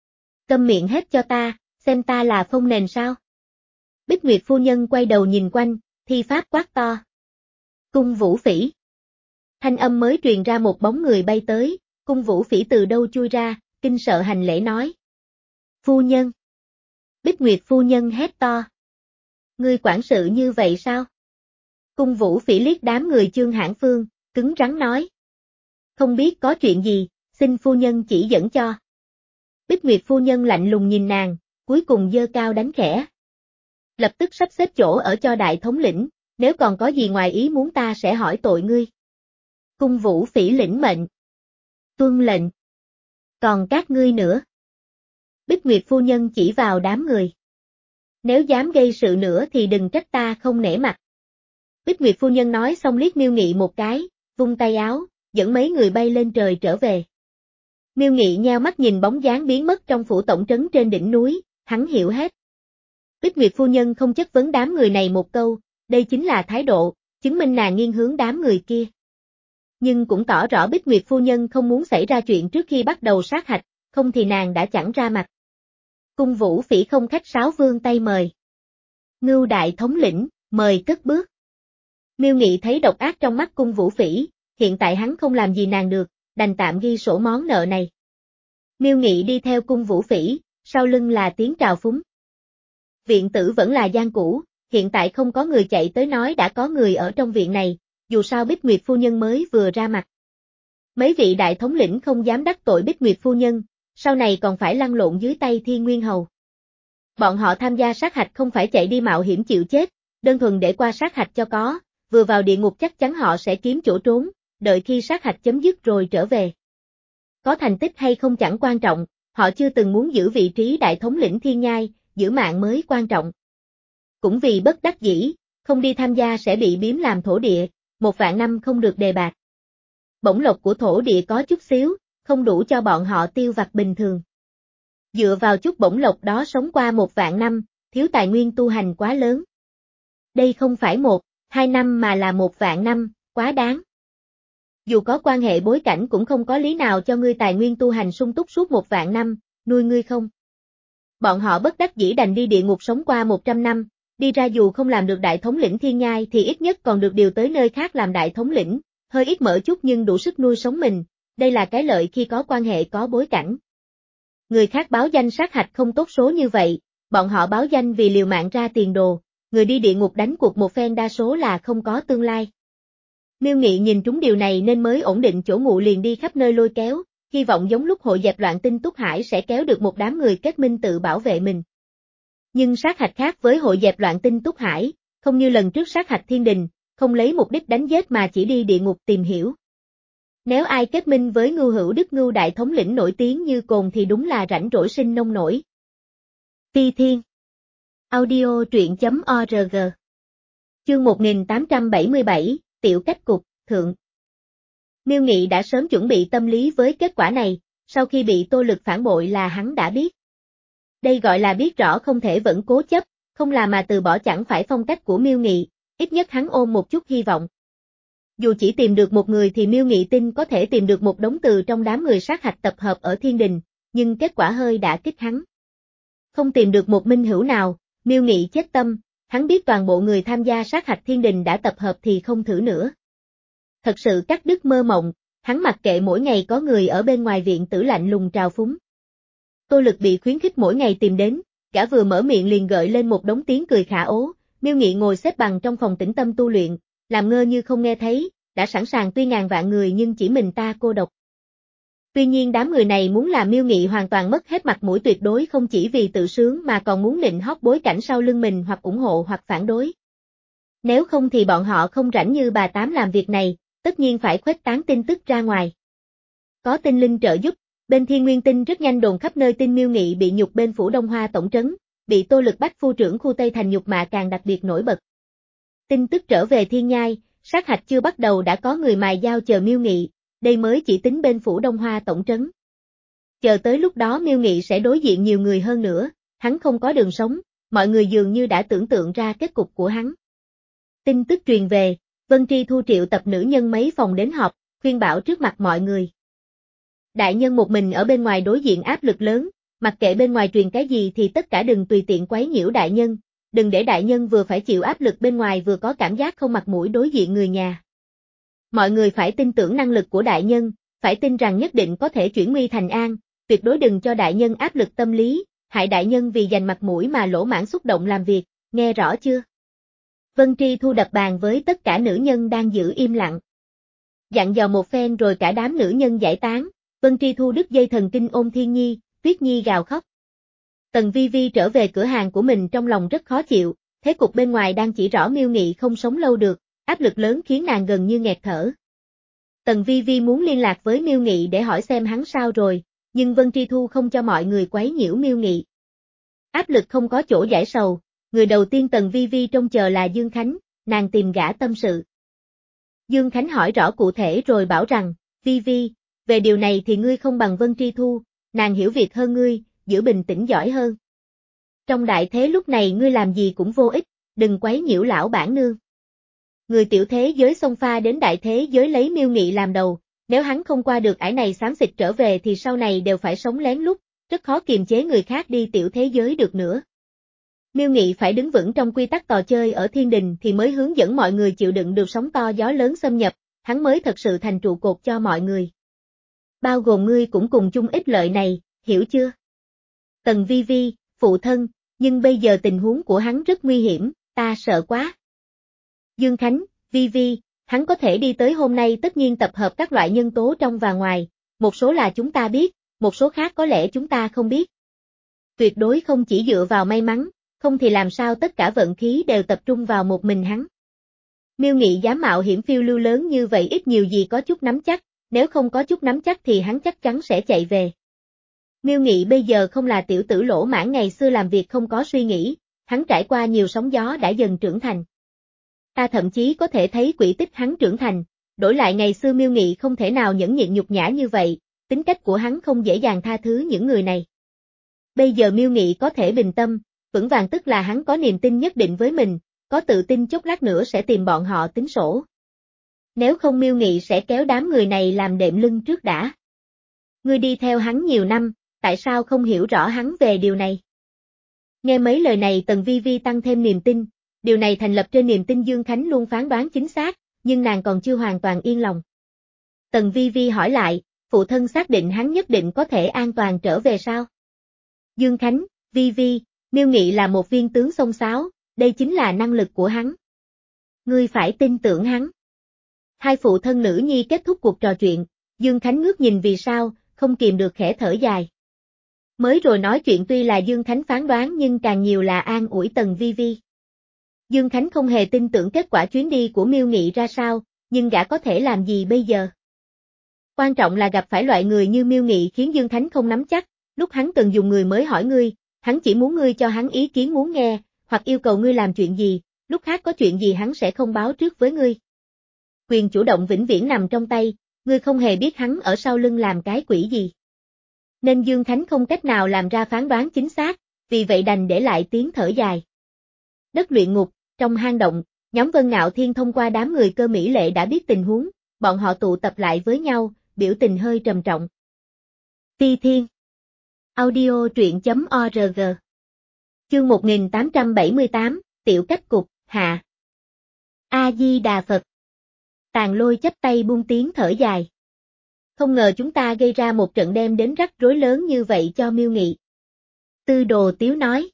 Câm miệng hết cho ta, xem ta là phong nền sao? Bích Nguyệt phu nhân quay đầu nhìn quanh, thi pháp quát to. Cung Vũ Phỉ. Thanh âm mới truyền ra một bóng người bay tới, Cung Vũ Phỉ từ đâu chui ra, kinh sợ hành lễ nói. Phu nhân. Bích Nguyệt phu nhân hét to. Ngươi quản sự như vậy sao? Cung Vũ Phỉ liếc đám người Chương Hãn Phương, cứng rắn nói. Không biết có chuyện gì, xin phu nhân chỉ dẫn cho. Bích Nguyệt phu nhân lạnh lùng nhìn nàng, cuối cùng giơ cao đánh khẽ. Lập tức sắp xếp chỗ ở cho đại thống lĩnh, nếu còn có gì ngoài ý muốn ta sẽ hỏi tội ngươi. Cung Vũ Phỉ lĩnh mệnh. Tuân lệnh. Còn các ngươi nữa. Bích Nguyệt phu nhân chỉ vào đám người. Nếu dám gây sự nữa thì đừng trách ta không nể mặt. Bích Nguyệt phu nhân nói xong liếc Miêu Nghị một cái, vung tay áo, dẫn mấy người bay lên trời trở về. Miêu Nghị nheo mắt nhìn bóng dáng biến mất trong phủ tổng trấn trên đỉnh núi, hắn hiểu hết. Bích Nguyệt phu nhân không chất vấn đám người này một câu, đây chính là thái độ, chứng minh nàng nghiêng hướng đám người kia. Nhưng cũng tỏ rõ Bích Nguyệt phu nhân không muốn xảy ra chuyện trước khi bắt đầu sát hạch, không thì nàng đã chẳng ra mặt. Cung Vũ Phỉ không khách sáo vươn tay mời. Ngưu đại thống lĩnh, mời cất bước. Miêu Nghị thấy độc ác trong mắt Cung Vũ Phỉ, hiện tại hắn không làm gì nàng được, đành tạm ghi sổ món nợ này. Miêu Nghị đi theo Cung Vũ Phỉ, sau lưng là tiếng trào phúng. Viện tử vẫn là gian cũ, hiện tại không có người chạy tới nói đã có người ở trong viện này, dù sao Bích Nguyệt phu nhân mới vừa ra mặt. Mấy vị đại thống lĩnh không dám đắc tội Bích Nguyệt phu nhân, sau này còn phải lăn lộn dưới tay Thiên Nguyên hầu. Bọn họ tham gia sát hạch không phải chạy đi mạo hiểm chịu chết, đơn thuần để qua sát hạch cho có, vừa vào địa ngục chắc chắn họ sẽ kiếm chỗ trốn, đợi khi sát hạch chấm dứt rồi trở về. Có thành tích hay không chẳng quan trọng, họ chưa từng muốn giữ vị trí đại thống lĩnh Thiên Nhai, giữ mạng mới quan trọng. Cũng vì bất đắc dĩ, không đi tham gia sẽ bị biếm làm thổ địa, một vạn năm không được đề bạt. Bổng lộc của thổ địa có chút xíu, không đủ cho bọn họ tiêu vặt bình thường. Dựa vào chút bổng lộc đó sống qua một vạn năm, thiếu tài nguyên tu hành quá lớn. Đây không phải một, hai năm mà là một vạn năm, quá đáng. Dù có quan hệ bối cảnh cũng không có lý nào cho ngươi tài nguyên tu hành sung túc suốt một vạn năm, nuôi ngươi không. Bọn họ bất đắc dĩ đành đi địa ngục sống qua một trăm năm, đi ra dù không làm được đại thống lĩnh thiên nhai thì ít nhất còn được điều tới nơi khác làm đại thống lĩnh, hơi ít mỡ chút nhưng đủ sức nuôi sống mình, đây là cái lợi khi có quan hệ có bối cảnh. Người khác báo danh sát hạch không tốt số như vậy, bọn họ báo danh vì liều mạng ra tiền đồ, người đi địa ngục đánh cuộc một phen đa số là không có tương lai. Miêu Nghị nhìn trúng điều này nên mới ổn định chỗ ngụ liền đi khắp nơi lôi kéo, hy vọng giống lúc hội dẹp loạn tinh Túc Hải sẽ kéo được một đám người kết minh tự bảo vệ mình. Nhưng sát hạch khác với hội dẹp loạn tinh Túc Hải, không như lần trước sát hạch thiên đình, không lấy mục đích đánh giết mà chỉ đi địa ngục tìm hiểu. Nếu ai kết minh với Ngưu Hữu Đức Ngưu đại thống lĩnh nổi tiếng như cồn thì đúng là rảnh rỗi sinh nông nổi. Phi Thiên Audio truyện chấm org Chương một nghìn tám trăm bảy mươi bảy, Tiểu Cách Cục, Thượng. Miêu Nghị đã sớm chuẩn bị tâm lý với kết quả này, sau khi bị Tô Lực phản bội là hắn đã biết. Đây gọi là biết rõ không thể vẫn cố chấp, không làm mà từ bỏ chẳng phải phong cách của Miêu Nghị, ít nhất hắn ôm một chút hy vọng. Dù chỉ tìm được một người thì Miêu Nghị tin có thể tìm được một đống từ trong đám người sát hạch tập hợp ở thiên đình, nhưng kết quả hơi đã kích hắn. Không tìm được một minh hữu nào, Miêu Nghị chết tâm, hắn biết toàn bộ người tham gia sát hạch thiên đình đã tập hợp thì không thử nữa. Thật sự cắt đứt mơ mộng, hắn mặc kệ mỗi ngày có người ở bên ngoài viện tử lạnh lùng trào phúng. Tô Lực bị khuyến khích mỗi ngày tìm đến, gã vừa mở miệng liền gợi lên một đống tiếng cười khả ố, Miêu Nghị ngồi xếp bằng trong phòng tĩnh tâm tu luyện, làm ngơ như không nghe thấy, đã sẵn sàng tuy ngàn vạn người nhưng chỉ mình ta cô độc. Tuy nhiên đám người này muốn làm Miêu Nghị hoàn toàn mất hết mặt mũi tuyệt đối không chỉ vì tự sướng mà còn muốn nịnh hót bối cảnh sau lưng mình hoặc ủng hộ hoặc phản đối. Nếu không thì bọn họ không rảnh như bà Tám làm việc này, tất nhiên phải khuếch tán tin tức ra ngoài. Có tinh linh trợ giúp, bên Thiên Nguyên Tinh rất nhanh đồn khắp nơi tin Miêu Nghị bị nhục bên Phủ Đông Hoa tổng trấn, bị Tô Lực bách phu trưởng khu Tây Thành nhục mạ càng đặc biệt nổi bật. Tin tức trở về Thiên Nhai, sát hạch chưa bắt đầu đã có người mài dao chờ Miêu Nghị, đây mới chỉ tính bên Phủ Đông Hoa tổng trấn. Chờ tới lúc đó Miêu Nghị sẽ đối diện nhiều người hơn nữa, hắn không có đường sống, mọi người dường như đã tưởng tượng ra kết cục của hắn. Tin tức truyền về, Vân Tri Thu triệu tập nữ nhân mấy phòng đến họp, khuyên bảo trước mặt mọi người. Đại nhân một mình ở bên ngoài đối diện áp lực lớn, mặc kệ bên ngoài truyền cái gì thì tất cả đừng tùy tiện quấy nhiễu đại nhân, đừng để đại nhân vừa phải chịu áp lực bên ngoài vừa có cảm giác không mặt mũi đối diện người nhà. Mọi người phải tin tưởng năng lực của đại nhân, phải tin rằng nhất định có thể chuyển nguy thành an, tuyệt đối đừng cho đại nhân áp lực tâm lý, hại đại nhân vì giành mặt mũi mà lỗ mãng xúc động làm việc, nghe rõ chưa? Vân Tri Thu đập bàn với tất cả nữ nhân đang giữ im lặng. Dặn dò một phen rồi cả đám nữ nhân giải tán, Vân Tri Thu đứt dây thần kinh ôm Thiên Nhi, Tuyết Nhi gào khóc. Tần Vi Vi trở về cửa hàng của mình trong lòng rất khó chịu, thế cục bên ngoài đang chỉ rõ Miêu Nghị không sống lâu được, áp lực lớn khiến nàng gần như nghẹt thở. Tần Vi Vi muốn liên lạc với Miêu Nghị để hỏi xem hắn sao rồi, nhưng Vân Tri Thu không cho mọi người quấy nhiễu Miêu Nghị. Áp lực không có chỗ giải sầu, người đầu tiên Tần Vi Vi trông chờ là Dương Khánh, nàng tìm gã tâm sự. Dương Khánh hỏi rõ cụ thể rồi bảo rằng, Vi Vi, về điều này thì ngươi không bằng Vân Tri Thu, nàng hiểu việc hơn ngươi, giữ bình tĩnh giỏi hơn. Trong đại thế lúc này ngươi làm gì cũng vô ích, đừng quấy nhiễu lão bản nương. Người tiểu thế giới xông pha đến đại thế giới lấy Miêu Nghị làm đầu, nếu hắn không qua được ải này xám xịt trở về thì sau này đều phải sống lén lút, rất khó kiềm chế người khác đi tiểu thế giới được nữa. Miêu Nghị phải đứng vững trong quy tắc trò chơi ở thiên đình thì mới hướng dẫn mọi người chịu đựng được sóng to gió lớn xâm nhập, hắn mới thật sự thành trụ cột cho mọi người. Bao gồm ngươi cũng cùng chung ích lợi này, hiểu chưa? Tần Vi Vi, phụ thân, nhưng bây giờ tình huống của hắn rất nguy hiểm, ta sợ quá. Dương Khánh, Vi Vi, hắn có thể đi tới hôm nay tất nhiên tập hợp các loại nhân tố trong và ngoài, một số là chúng ta biết, một số khác có lẽ chúng ta không biết. Tuyệt đối không chỉ dựa vào may mắn, không thì làm sao tất cả vận khí đều tập trung vào một mình hắn. Miêu Nghị dám mạo hiểm phiêu lưu lớn như vậy ít nhiều gì có chút nắm chắc, nếu không có chút nắm chắc thì hắn chắc chắn sẽ chạy về. Miêu Nghị bây giờ không là tiểu tử lỗ mãn ngày xưa làm việc không có suy nghĩ, hắn trải qua nhiều sóng gió đã dần trưởng thành. Ta thậm chí có thể thấy quỹ tích hắn trưởng thành, đổi lại ngày xưa Miêu Nghị không thể nào nhẫn nhịn nhục nhã như vậy, tính cách của hắn không dễ dàng tha thứ những người này. Bây giờ Miêu Nghị có thể bình tâm, vững vàng tức là hắn có niềm tin nhất định với mình, có tự tin chốc lát nữa sẽ tìm bọn họ tính sổ. Nếu không Miêu Nghị sẽ kéo đám người này làm đệm lưng trước đã. Ngươi đi theo hắn nhiều năm, tại sao không hiểu rõ hắn về điều này? Nghe mấy lời này Tần Vi Vi tăng thêm niềm tin, điều này thành lập trên niềm tin Dương Khánh luôn phán đoán chính xác, nhưng nàng còn chưa hoàn toàn yên lòng. Tần Vi Vi hỏi lại, phụ thân xác định hắn nhất định có thể an toàn trở về sao? Dương Khánh, Vi Vi, Miêu Nghị là một viên tướng xông xáo, đây chính là năng lực của hắn. Ngươi phải tin tưởng hắn. Hai phụ thân nữ nhi kết thúc cuộc trò chuyện, Dương Khánh ngước nhìn vì sao, không kìm được khẽ thở dài. Mới rồi nói chuyện tuy là Dương Khánh phán đoán nhưng càng nhiều là an ủi Tần Vi Vi. Dương Khánh không hề tin tưởng kết quả chuyến đi của Miêu Nghị ra sao, nhưng gã có thể làm gì bây giờ? Quan trọng là gặp phải loại người như Miêu Nghị khiến Dương Khánh không nắm chắc, lúc hắn cần dùng người mới hỏi ngươi, hắn chỉ muốn ngươi cho hắn ý kiến muốn nghe, hoặc yêu cầu ngươi làm chuyện gì, lúc khác có chuyện gì hắn sẽ không báo trước với ngươi. Quyền chủ động vĩnh viễn nằm trong tay, ngươi không hề biết hắn ở sau lưng làm cái quỷ gì. Nên Dương Khánh không cách nào làm ra phán đoán chính xác, vì vậy đành để lại tiếng thở dài. Đất luyện ngục, trong hang động, nhóm Vân Ngạo Thiên thông qua đám người Cơ Mỹ Lệ đã biết tình huống, bọn họ tụ tập lại với nhau, biểu tình hơi trầm trọng. Phi Thiên Audio truyện.org Chương một nghìn tám trăm bảy mươi tám, Tiểu Cách Cục, hạ. A-di-đà Phật. Tàn Lôi chắp tay buông tiếng thở dài. Không ngờ chúng ta gây ra một trận đem đến rắc rối lớn như vậy cho Miêu Nghị. Tư Đồ Tiếu nói.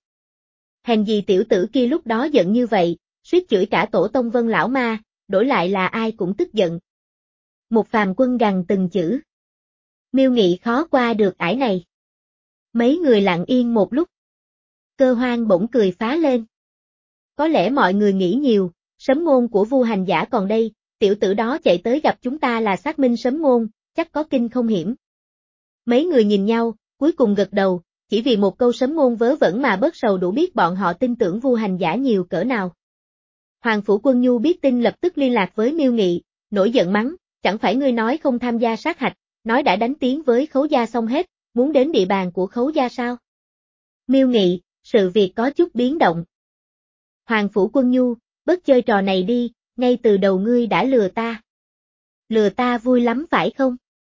Hèn gì tiểu tử kia lúc đó giận như vậy, suýt chửi cả tổ tông Vân lão ma, đổi lại là ai cũng tức giận. Một phàm quân gằn từng chữ. Miêu Nghị khó qua được ải này. Mấy người lặng yên một lúc. Cơ Hoang bỗng cười phá lên. Có lẽ mọi người nghĩ nhiều, sấm ngôn của Vu Hành Giả còn đây, tiểu tử đó chạy tới gặp chúng ta là xác minh sấm ngôn, chắc có kinh không hiểm. Mấy người nhìn nhau, cuối cùng gật đầu, chỉ vì một câu sấm ngôn vớ vẩn mà bớt sầu đủ biết bọn họ tin tưởng Vu Hành Giả nhiều cỡ nào. Hoàng Phủ Quân Nhu biết tin lập tức liên lạc với Miêu Nghị, nổi giận mắng, chẳng phải ngươi nói không tham gia sát hạch, nói đã đánh tiếng với Khấu gia xong hết, muốn đến địa bàn của Khấu gia sao? Miêu Nghị, sự việc có chút biến động. Hoàng Phủ Quân Nhu, bớt chơi trò này đi, ngay từ đầu ngươi đã lừa ta. Lừa ta vui lắm phải không?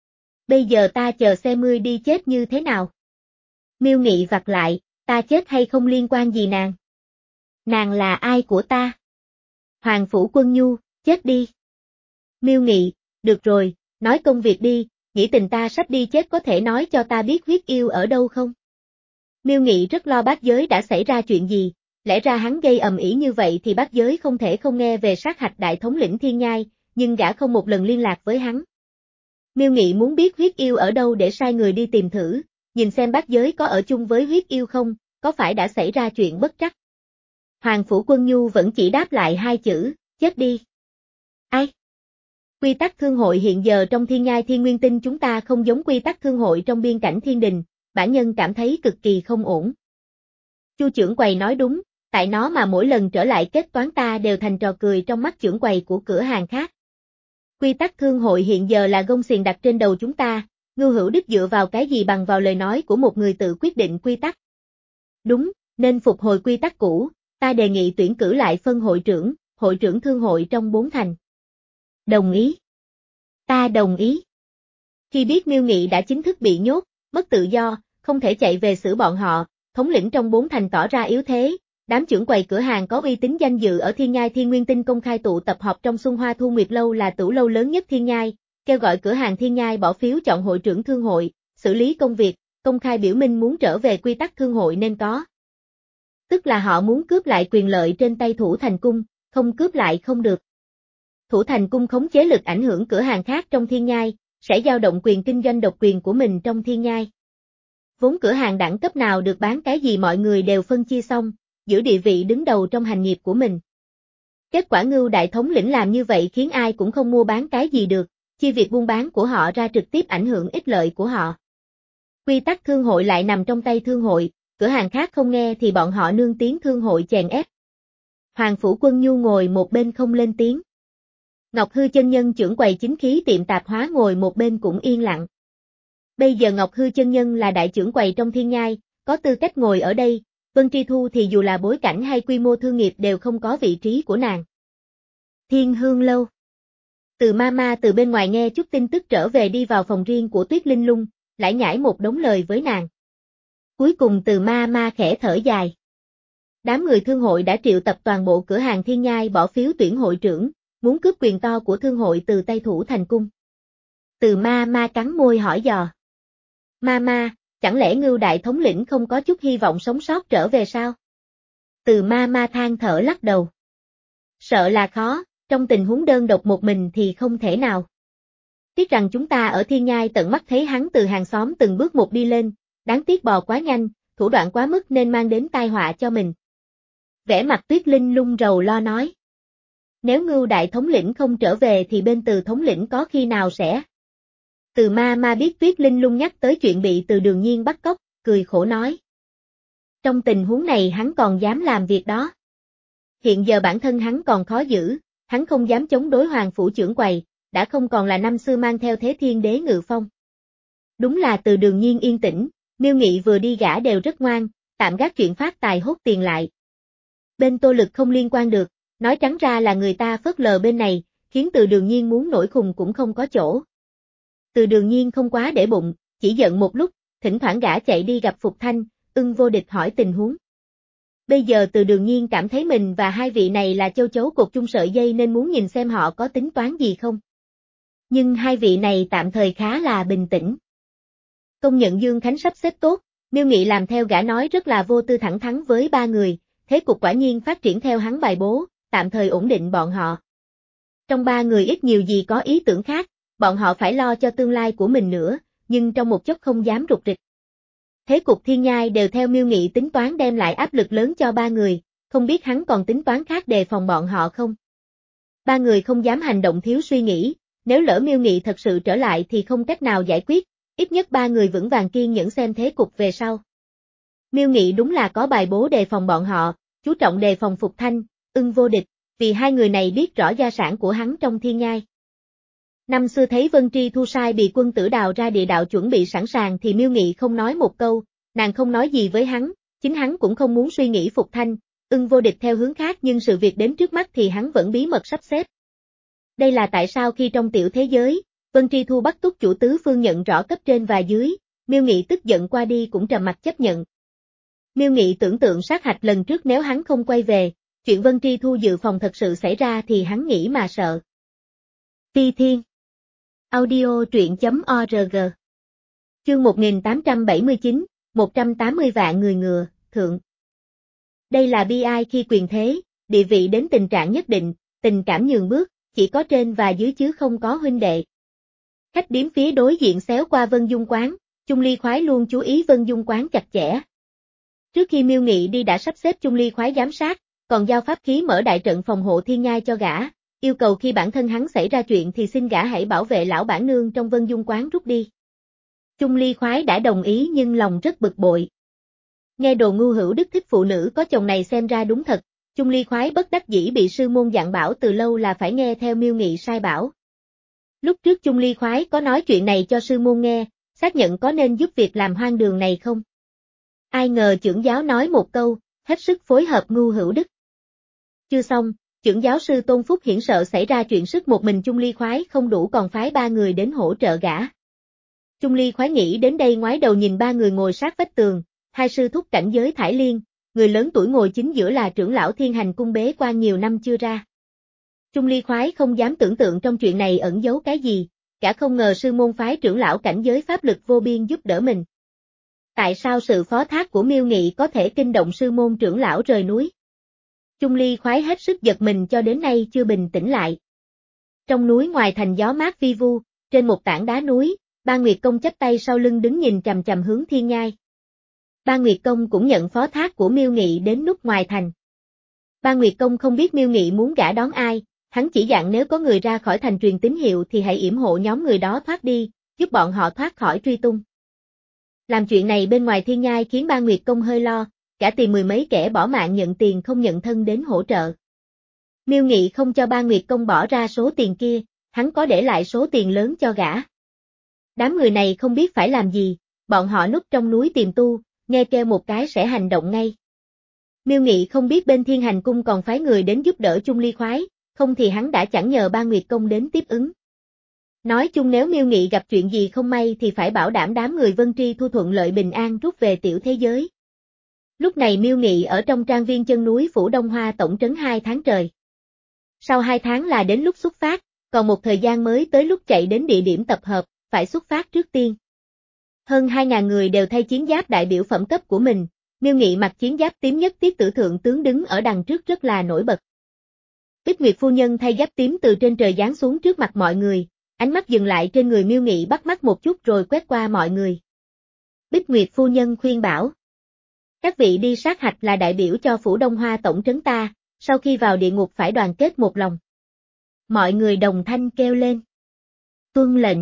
Bây giờ ta chờ xem ngươi đi chết như thế nào. Miêu Nghị vặt lại, ta chết hay không liên quan gì nàng? Nàng là ai của ta? Hoàng Phủ Quân Nhu, chết đi. Miêu Nghị, được rồi, nói công việc đi, nghĩ tình ta sắp đi chết có thể nói cho ta biết huyết yêu ở đâu không? Miêu Nghị rất lo Bát Giới đã xảy ra chuyện gì, lẽ ra hắn gây ầm ĩ như vậy thì Bát Giới không thể không nghe về sát hạch đại thống lĩnh Thiên Nhai, nhưng gã không một lần liên lạc với hắn. Miêu Nghị muốn biết huyết yêu ở đâu để sai người đi tìm thử, nhìn xem Bát Giới có ở chung với huyết yêu không, có phải đã xảy ra chuyện bất trắc. Hoàng Phủ Quân Nhu vẫn chỉ đáp lại hai chữ, chết đi. Ai? Quy tắc thương hội hiện giờ trong Thiên Nhai Thiên Nguyên Tinh chúng ta không giống quy tắc thương hội trong biên cảnh Thiên Đình, bản nhân cảm thấy cực kỳ không ổn. Chu trưởng quầy nói đúng, tại nó mà mỗi lần trở lại kết toán ta đều thành trò cười trong mắt trưởng quầy của cửa hàng khác. Quy tắc thương hội hiện giờ là gông xiềng đặt trên đầu chúng ta, Ngưu Hữu Đích dựa vào cái gì bằng vào lời nói của một người tự quyết định quy tắc. Đúng, nên phục hồi quy tắc cũ, ta đề nghị tuyển cử lại phân hội trưởng, hội trưởng thương hội trong bốn thành. Đồng ý. Ta đồng ý. Khi biết Miêu Nghị đã chính thức bị nhốt, mất tự do, không thể chạy về xử bọn họ, thống lĩnh trong bốn thành tỏ ra yếu thế, đám trưởng quầy cửa hàng có uy tín danh dự ở Thiên Nhai Thiên Nguyên Tinh công khai tụ tập họp trong Xuân Hoa Thu Nguyệt Lâu là tửu lâu lớn nhất Thiên Nhai, kêu gọi cửa hàng Thiên Nhai bỏ phiếu chọn hội trưởng thương hội, xử lý công việc, công khai biểu minh muốn trở về quy tắc thương hội nên có. Tức là họ muốn cướp lại quyền lợi trên tay Thủ Thành Cung, không cướp lại không được. Thủ Thành Cung khống chế lực ảnh hưởng cửa hàng khác trong Thiên Nhai, sẽ dao động quyền kinh doanh độc quyền của mình trong Thiên Nhai. Vốn cửa hàng đẳng cấp nào được bán cái gì mọi người đều phân chia xong, giữ địa vị đứng đầu trong hành nghiệp của mình. Kết quả Ngưu đại thống lĩnh làm như vậy khiến ai cũng không mua bán cái gì được, chi việc buôn bán của họ ra trực tiếp ảnh hưởng ích lợi của họ. Quy tắc thương hội lại nằm trong tay thương hội, cửa hàng khác không nghe thì bọn họ nương tiếng thương hội chèn ép. Hoàng Phủ Quân Nhu ngồi một bên không lên tiếng. Ngọc Hư chân nhân trưởng quầy chính khí tiệm tạp hóa ngồi một bên cũng yên lặng. Bây giờ Ngọc Hư chân nhân là đại trưởng quầy trong Thiên Nhai, có tư cách ngồi ở đây, Vân Tri Thu thì dù là bối cảnh hay quy mô thương nghiệp đều không có vị trí của nàng. Thiên Hương Lâu. Từ ma ma từ bên ngoài nghe chút tin tức trở về đi vào phòng riêng của Tuyết Linh Lung, lải nhải một đống lời với nàng. Cuối cùng từ ma ma khẽ thở dài. Đám người thương hội đã triệu tập toàn bộ cửa hàng Thiên Nhai bỏ phiếu tuyển hội trưởng, muốn cướp quyền to của thương hội từ tay Thủ Thành Cung. Từ ma ma cắn môi hỏi dò. Ma ma, chẳng lẽ Ngưu đại thống lĩnh không có chút hy vọng sống sót trở về sao? Từ ma ma than thở lắc đầu. Sợ là khó, trong tình huống đơn độc một mình thì không thể nào. Tiếc rằng chúng ta ở Thiên Nhai tận mắt thấy hắn từ hàng xóm từng bước một đi lên, đáng tiếc bò quá nhanh, thủ đoạn quá mức nên mang đến tai họa cho mình. Vẻ mặt Tuyết Linh Lung rầu lo nói. Nếu Ngưu đại thống lĩnh không trở về thì bên Từ thống lĩnh có khi nào sẽ... Từ ma ma biết Tuyết Linh Lung nhắc tới chuyện bị Từ Đường Nhiên bắt cóc, cười khổ nói. Trong tình huống này hắn còn dám làm việc đó. Hiện giờ bản thân hắn còn khó giữ, hắn không dám chống đối Hoàng phủ trưởng quầy, đã không còn là năm xưa mang theo Thế Thiên Đế ngự phong. Đúng là Từ Đường Nhiên yên tĩnh, Miêu Nghị vừa đi gã đều rất ngoan, tạm gác chuyện phát tài hốt tiền lại. Bên Tô Lực không liên quan được, nói trắng ra là người ta phớt lờ bên này, khiến Từ Đường Nhiên muốn nổi khùng cũng không có chỗ. Từ Đường Nhiên không quá để bụng, chỉ giận một lúc, thỉnh thoảng gã chạy đi gặp Phục Thanh, Ưng Vô Địch hỏi tình huống. Bây giờ Từ Đường Nhiên cảm thấy mình và hai vị này là châu chấu cột chung sợi dây nên muốn nhìn xem họ có tính toán gì không. Nhưng hai vị này tạm thời khá là bình tĩnh. Công nhận Dương Khánh sắp xếp tốt, Miêu Nghị làm theo gã nói rất là vô tư thẳng thắn với ba người, thế cục quả nhiên phát triển theo hắn bài bố, tạm thời ổn định bọn họ. Trong ba người ít nhiều gì có ý tưởng khác, bọn họ phải lo cho tương lai của mình nữa, nhưng trong một chốc không dám rụt rịch. Thế cục Thiên Nhai đều theo Miêu Nghị tính toán đem lại áp lực lớn cho ba người, không biết hắn còn tính toán khác đề phòng bọn họ không? Ba người không dám hành động thiếu suy nghĩ, nếu lỡ Miêu Nghị thật sự trở lại thì không cách nào giải quyết, ít nhất ba người vững vàng kiên nhẫn xem thế cục về sau. Miêu Nghị đúng là có bài bố đề phòng bọn họ, chú trọng đề phòng Phục Thanh, Ưng Vô Địch, vì hai người này biết rõ gia sản của hắn trong Thiên Nhai. Năm xưa thấy Vân Tri Thu sai bị quân tử đào ra địa đạo chuẩn bị sẵn sàng thì Miêu Nghị không nói một câu, nàng không nói gì với hắn, chính hắn cũng không muốn suy nghĩ Phục Thanh, Ưng Vô Địch theo hướng khác nhưng sự việc đến trước mắt thì hắn vẫn bí mật sắp xếp. Đây là tại sao khi trong tiểu thế giới, Vân Tri Thu bắt túc chủ tứ phương nhận rõ cấp trên và dưới, Miêu Nghị tức giận qua đi cũng trầm mặc chấp nhận. Miêu Nghị tưởng tượng sát hạch lần trước nếu hắn không quay về, chuyện Vân Tri Thu dự phòng thật sự xảy ra thì hắn nghĩ mà sợ. Phi Thiên Audio truyện chấm org Chương một nghìn tám trăm bảy mươi chín, một trăm tám mươi vạn người ngựa, thượng. Đây là bi ai khi quyền thế, địa vị đến tình trạng nhất định, tình cảm nhường bước, chỉ có trên và dưới chứ không có huynh đệ. Khách điếm phía đối diện xéo qua Vân Dung quán, Chung Ly Khoái luôn chú ý Vân Dung quán chặt chẽ. Trước khi Miêu Nghị đi đã sắp xếp Chung Ly Khoái giám sát, còn giao pháp khí mở đại trận phòng hộ Thiên Nhai cho gã, yêu cầu khi bản thân hắn xảy ra chuyện thì xin gã hãy bảo vệ lão bản nương trong Vân Dung quán rút đi. Chung Ly Khoái đã đồng ý nhưng lòng rất bực bội. Nghe đồ Ngu Hữu Đức thích phụ nữ có chồng này xem ra đúng thật, Chung Ly Khoái bất đắc dĩ bị sư môn dặn bảo từ lâu là phải nghe theo Miêu Nghị sai bảo. Lúc trước Chung Ly Khoái có nói chuyện này cho sư môn nghe, xác nhận có nên giúp việc làm hoang đường này không. Ai ngờ chưởng giáo nói một câu, hết sức phối hợp Ngu Hữu Đức. Chưa xong, chưởng giáo sư Tôn Phúc hiển sợ xảy ra chuyện sức một mình Chung Ly Khoái không đủ còn phái ba người đến hỗ trợ gã. Chung Ly Khoái nghĩ đến đây ngoái đầu nhìn ba người ngồi sát vách tường, hai sư thúc cảnh giới Thải Liên, người lớn tuổi ngồi chính giữa là trưởng lão Thiên Hành cung bế quan nhiều năm chưa ra. Chung Ly Khoái không dám tưởng tượng trong chuyện này ẩn giấu cái gì, cả không ngờ sư môn phái trưởng lão cảnh giới pháp lực vô biên giúp đỡ mình. Tại sao sự phó thác của Miêu Nghị có thể kinh động sư môn trưởng lão rời núi? Chung Ly Khoái hết sức giật mình cho đến nay chưa bình tĩnh lại. Trong núi ngoài thành gió mát vi vu, trên một tảng đá núi, Ba Nguyệt Công chắp tay sau lưng đứng nhìn chằm chằm hướng Thiên Nhai. Ba Nguyệt Công cũng nhận phó thác của Miêu Nghị đến nút ngoài thành. Ba Nguyệt Công không biết Miêu Nghị muốn gã đón ai, hắn chỉ dặn nếu có người ra khỏi thành truyền tín hiệu thì hãy yểm hộ nhóm người đó thoát đi, giúp bọn họ thoát khỏi truy tung. Làm chuyện này bên ngoài Thiên Nhai khiến Ba Nguyệt Công hơi lo, cả tìm mười mấy kẻ bỏ mạng nhận tiền không nhận thân đến hỗ trợ. Miêu Nghị không cho Ba Nguyệt Công bỏ ra số tiền kia, hắn có để lại số tiền lớn cho gã. Đám người này không biết phải làm gì, bọn họ núp trong núi tìm tu, nghe kêu một cái sẽ hành động ngay. Miêu Nghị không biết bên Thiên Hành cung còn phái người đến giúp đỡ Chung Ly Khoái, không thì hắn đã chẳng nhờ Ba Nguyệt Công đến tiếp ứng. Nói chung nếu Miêu Nghị gặp chuyện gì không may thì phải bảo đảm đám người Vân Tri Thu thuận lợi bình an rút về tiểu thế giới. Lúc này Miêu Nghị ở trong trang viên chân núi Phủ Đông Hoa tổng trấn hai tháng trời. Sau hai tháng là đến lúc xuất phát, còn một thời gian mới tới lúc chạy đến địa điểm tập hợp, phải xuất phát trước tiên. Hơn hai ngàn người đều thay chiến giáp đại biểu phẩm cấp của mình, Miêu Nghị mặc chiến giáp tím nhất tiết tử thượng tướng đứng ở đằng trước rất là nổi bật. Bích Nguyệt phu nhân thay giáp tím từ trên trời giáng xuống trước mặt mọi người, ánh mắt dừng lại trên người Miêu Nghị bắt mắt một chút rồi quét qua mọi người. Bích Nguyệt phu nhân khuyên bảo. Các vị đi sát hạch là đại biểu cho Phủ Đông Hoa tổng trấn ta, sau khi vào địa ngục phải đoàn kết một lòng. Mọi người đồng thanh kêu lên. Tuân lệnh.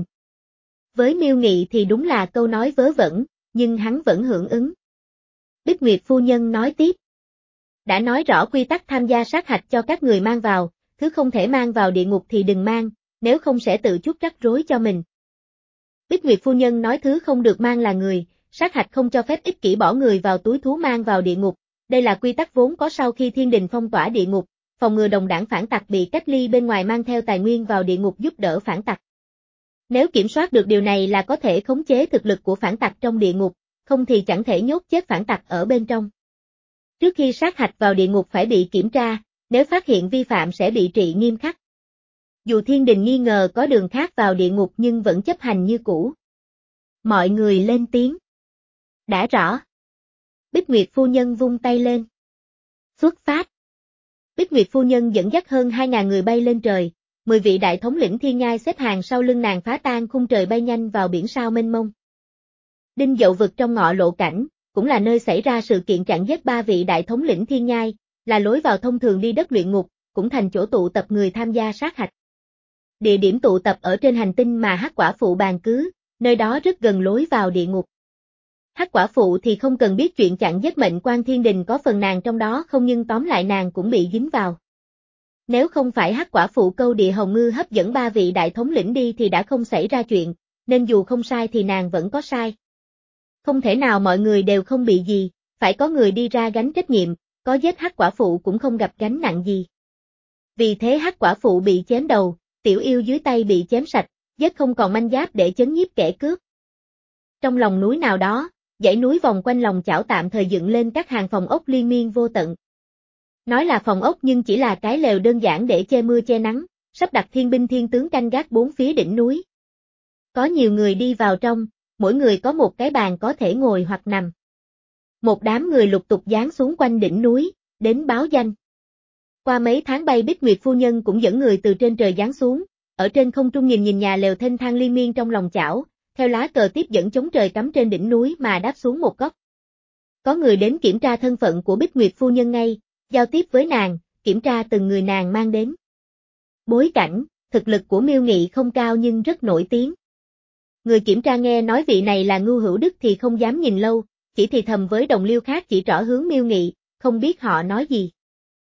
Với Miêu Nghị thì đúng là câu nói vớ vẩn, nhưng hắn vẫn hưởng ứng. Bích Nguyệt phu nhân nói tiếp. Đã nói rõ quy tắc tham gia sát hạch cho các người mang vào, thứ không thể mang vào địa ngục thì đừng mang, nếu không sẽ tự chuốc rắc rối cho mình. Bích Nguyệt phu nhân nói thứ không được mang là người, sát hạch không cho phép ích kỷ bỏ người vào túi thú mang vào địa ngục, đây là quy tắc vốn có sau khi thiên đình phong tỏa địa ngục, phòng ngừa đồng đảng phản tặc bị cách ly bên ngoài mang theo tài nguyên vào địa ngục giúp đỡ phản tặc. Nếu kiểm soát được điều này là có thể khống chế thực lực của phản tặc trong địa ngục, không thì chẳng thể nhốt chết phản tặc ở bên trong. Trước khi sát hạch vào địa ngục phải bị kiểm tra, nếu phát hiện vi phạm sẽ bị trị nghiêm khắc. Dù thiên đình nghi ngờ có đường khác vào địa ngục nhưng vẫn chấp hành như cũ. Mọi người lên tiếng. Đã rõ. Bích Nguyệt phu nhân vung tay lên. Xuất phát. Bích Nguyệt phu nhân dẫn dắt hơn hai ngàn người bay lên trời, mười vị đại thống lĩnh thiên nhai xếp hàng sau lưng nàng phá tan khung trời bay nhanh vào biển sao mênh mông. Đinh Dậu vực trong ngọ lộ cảnh, cũng là nơi xảy ra sự kiện chặn giết ba vị đại thống lĩnh thiên nhai, là lối vào thông thường đi đất luyện ngục, cũng thành chỗ tụ tập người tham gia sát hạch. Địa điểm tụ tập ở trên hành tinh mà Hắc Quả Phụ bàn cứ, nơi đó rất gần lối vào địa ngục. Hắc Quả Phụ thì không cần biết chuyện chặn giết mệnh quan thiên đình có phần nàng trong đó không nhưng tóm lại nàng cũng bị dính vào. Nếu không phải Hắc Quả Phụ câu địa hồng ngư hấp dẫn ba vị đại thống lĩnh đi thì đã không xảy ra chuyện, nên dù không sai thì nàng vẫn có sai. Không thể nào mọi người đều không bị gì, phải có người đi ra gánh trách nhiệm, có giết Hắc Quả Phụ cũng không gặp gánh nặng gì. Vì thế Hắc Quả Phụ bị chém đầu, tiểu yêu dưới tay bị chém sạch, giết không còn manh giáp để chấn nhiếp kẻ cướp. Trong lòng núi nào đó, dãy núi vòng quanh lòng chảo tạm thời dựng lên các hàng phòng ốc liên miên vô tận. Nói là phòng ốc nhưng chỉ là cái lều đơn giản để che mưa che nắng, sắp đặt thiên binh thiên tướng canh gác bốn phía đỉnh núi. Có nhiều người đi vào trong, mỗi người có một cái bàn có thể ngồi hoặc nằm. Một đám người lục tục giáng xuống quanh đỉnh núi, đến báo danh. Qua mấy tháng bay Bích Nguyệt phu nhân cũng dẫn người từ trên trời giáng xuống, ở trên không trung nhìn nhìn nhà lều thênh thang liên miên trong lòng chảo, theo lá cờ tiếp dẫn chống trời cắm trên đỉnh núi mà đáp xuống một góc. Có người đến kiểm tra thân phận của Bích Nguyệt phu nhân ngay, giao tiếp với nàng, kiểm tra từng người nàng mang đến. Bối cảnh, thực lực của Miêu Nghị không cao nhưng rất nổi tiếng. Người kiểm tra nghe nói vị này là Ngưu Hữu Đức thì không dám nhìn lâu, chỉ thì thầm với đồng liêu khác chỉ trỏ hướng Miêu Nghị, không biết họ nói gì.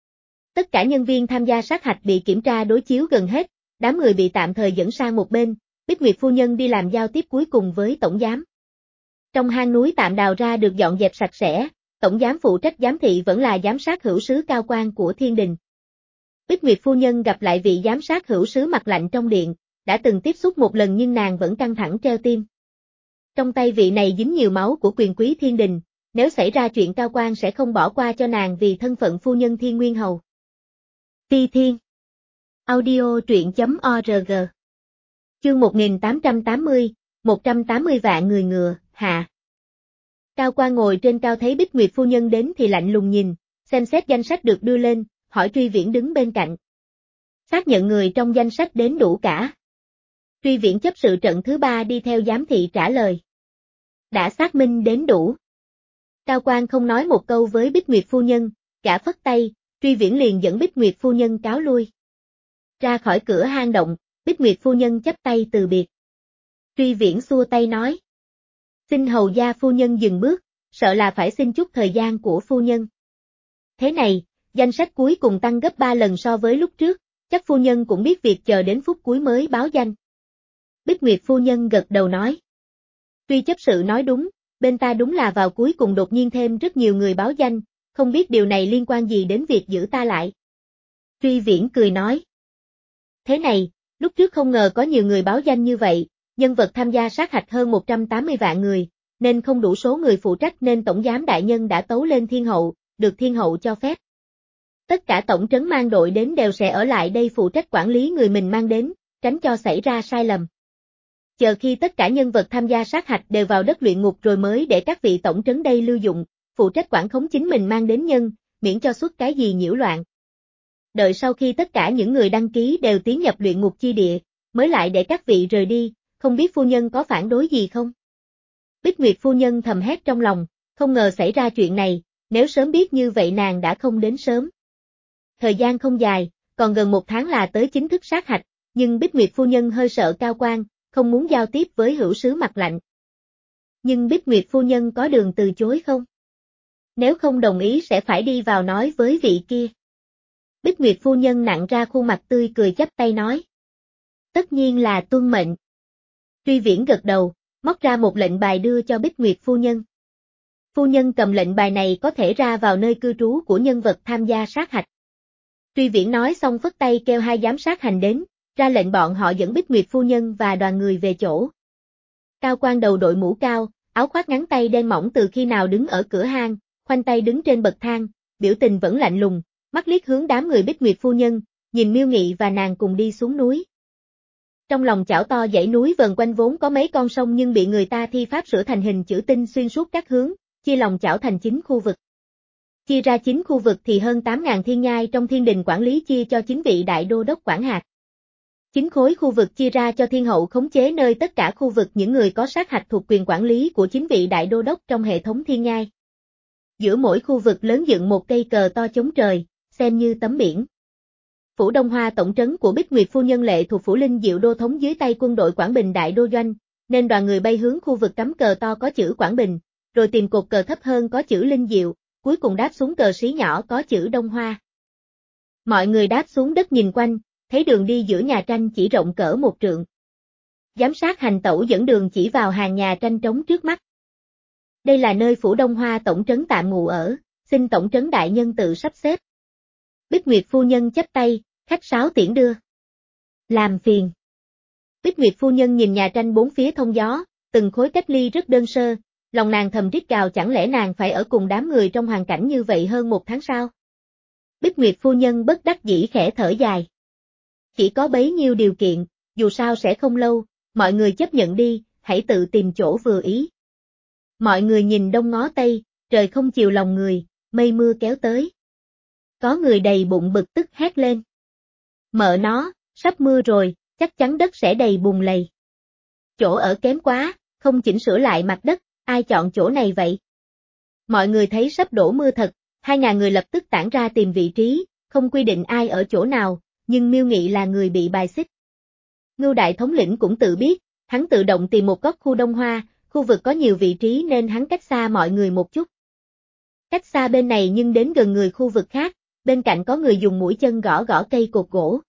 Tất cả nhân viên tham gia sát hạch bị kiểm tra đối chiếu gần hết, đám người bị tạm thời dẫn sang một bên, Bích Nguyệt phu nhân đi làm giao tiếp cuối cùng với tổng giám. Trong hang núi tạm đào ra được dọn dẹp sạch sẽ, tổng giám phụ trách giám thị vẫn là giám sát hữu sứ cao quan của thiên đình. Bích Nguyệt phu nhân gặp lại vị giám sát hữu sứ mặt lạnh trong điện, đã từng tiếp xúc một lần nhưng nàng vẫn căng thẳng treo tim. Trong tay vị này dính nhiều máu của quyền quý thiên đình, nếu xảy ra chuyện cao quan sẽ không bỏ qua cho nàng vì thân phận phu nhân Thiên Nguyên Hầu. Phi Thiên Audio truyện chấm org Chương một nghìn tám trăm tám mươi, một trăm tám mươi vạn người ngựa, hạ. Cao quan ngồi trên cao thấy Bích Nguyệt phu nhân đến thì lạnh lùng nhìn, xem xét danh sách được đưa lên, hỏi Truy Viễn đứng bên cạnh. Xác nhận người trong danh sách đến đủ cả. Truy Viễn chấp sự trận thứ ba đi theo giám thị trả lời. Đã xác minh đến đủ. Cao quan không nói một câu với Bích Nguyệt phu nhân, cả phất tay, Truy Viễn liền dẫn Bích Nguyệt phu nhân cáo lui. Ra khỏi cửa hang động, Bích Nguyệt phu nhân chắp tay từ biệt. Truy Viễn xua tay nói. Xin hầu gia phu nhân dừng bước, sợ là phải xin chút thời gian của phu nhân. Thế này, danh sách cuối cùng tăng gấp ba lần so với lúc trước, chắc phu nhân cũng biết việc chờ đến phút cuối mới báo danh. Bích Nguyệt phu nhân gật đầu nói. Truy chấp sự nói đúng, bên ta đúng là vào cuối cùng đột nhiên thêm rất nhiều người báo danh, không biết điều này liên quan gì đến việc giữ ta lại. Truy Viễn cười nói. Thế này, lúc trước không ngờ có nhiều người báo danh như vậy, nhân vật tham gia sát hạch hơn một trăm tám mươi vạn người, nên không đủ số người phụ trách nên tổng giám đại nhân đã tấu lên thiên hậu, được thiên hậu cho phép. Tất cả tổng trấn mang đội đến đều sẽ ở lại đây phụ trách quản lý người mình mang đến, tránh cho xảy ra sai lầm. Chờ khi tất cả nhân vật tham gia sát hạch đều vào đất luyện ngục rồi mới để các vị tổng trấn đây lưu dụng, phụ trách quản khống chính mình mang đến nhân, miễn cho xuất cái gì nhiễu loạn. Đợi sau khi tất cả những người đăng ký đều tiến nhập luyện ngục chi địa, mới lại để các vị rời đi, không biết phu nhân có phản đối gì không? Bích Nguyệt phu nhân thầm hét trong lòng, không ngờ xảy ra chuyện này, nếu sớm biết như vậy nàng đã không đến sớm. Thời gian không dài, còn gần một tháng là tới chính thức sát hạch, nhưng Bích Nguyệt phu nhân hơi sợ cao quan, không muốn giao tiếp với hữu sứ mặt lạnh. Nhưng Bích Nguyệt phu nhân có đường từ chối không? Nếu không đồng ý sẽ phải đi vào nói với vị kia. Bích Nguyệt phu nhân nặng ra khuôn mặt tươi cười chắp tay nói. Tất nhiên là tuân mệnh. Truy Viễn gật đầu, móc ra một lệnh bài đưa cho Bích Nguyệt phu nhân. Phu nhân cầm lệnh bài này có thể ra vào nơi cư trú của nhân vật tham gia sát hạch. Truy Viễn nói xong phất tay kêu hai giám sát hành đến, ra lệnh bọn họ dẫn Bích Nguyệt phu nhân và đoàn người về chỗ. Cao quan đầu đội mũ cao, áo khoác ngắn tay đen mỏng từ khi nào đứng ở cửa hang, khoanh tay đứng trên bậc thang, biểu tình vẫn lạnh lùng, mắt liếc hướng đám người Bích Nguyệt phu nhân, nhìn Miêu Nghị và nàng cùng đi xuống núi. Trong lòng chảo to dãy núi vần quanh vốn có mấy con sông nhưng bị người ta thi pháp sửa thành hình chữ tinh xuyên suốt các hướng, chia lòng chảo thành chín khu vực. Chia ra chín khu vực thì hơn tám nghìn thiên nhai trong thiên đình quản lý chia cho chín vị đại đô đốc quản hạt. Chín khối khu vực chia ra cho thiên hậu khống chế nơi tất cả khu vực những người có sát hạch thuộc quyền quản lý của chín vị đại đô đốc trong hệ thống thiên nhai. Giữa mỗi khu vực lớn dựng một cây cờ to chống trời, xem như tấm biển. Phủ Đông Hoa tổng trấn của Bích Nguyệt phu nhân lệ thuộc phủ Linh Diệu đô thống dưới tay quân đội Quảng Bình đại đô doanh, nên đoàn người bay hướng khu vực cắm cờ to có chữ Quảng Bình, rồi tìm cột cờ thấp hơn có chữ Linh Diệu, cuối cùng đáp xuống cờ xí nhỏ có chữ Đông Hoa. Mọi người đáp xuống đất nhìn quanh, thấy đường đi giữa nhà tranh chỉ rộng cỡ một trượng. Giám sát hành tẩu dẫn đường chỉ vào hàng nhà tranh trống trước mắt. Đây là nơi phủ Đông Hoa tổng trấn tạm ngụ ở, xin tổng trấn đại nhân tự sắp xếp. Bích Nguyệt phu nhân chắp tay, khách sáo tiễn đưa. Làm phiền. Bích Nguyệt phu nhân nhìn nhà tranh bốn phía thông gió, từng khối cách ly rất đơn sơ, lòng nàng thầm rít gào chẳng lẽ nàng phải ở cùng đám người trong hoàn cảnh như vậy hơn một tháng sao? Bích Nguyệt phu nhân bất đắc dĩ khẽ thở dài. Chỉ có bấy nhiêu điều kiện, dù sao sẽ không lâu, mọi người chấp nhận đi, hãy tự tìm chỗ vừa ý. Mọi người nhìn đông ngó tây, trời không chiều lòng người, mây mưa kéo tới. Có người đầy bụng bực tức hét lên. Mợ nó, sắp mưa rồi, chắc chắn đất sẽ đầy bùn lầy. Chỗ ở kém quá, không chỉnh sửa lại mặt đất, ai chọn chỗ này vậy? Mọi người thấy sắp đổ mưa thật, hai ngàn người lập tức tản ra tìm vị trí, không quy định ai ở chỗ nào, nhưng Miêu Nghị là người bị bài xích. Ngưu đại thống lĩnh cũng tự biết, hắn tự động tìm một góc khu Đông Hoa, khu vực có nhiều vị trí nên hắn cách xa mọi người một chút. Cách xa bên này nhưng đến gần người khu vực khác, bên cạnh có người dùng mũi chân gõ gõ cây cột gỗ.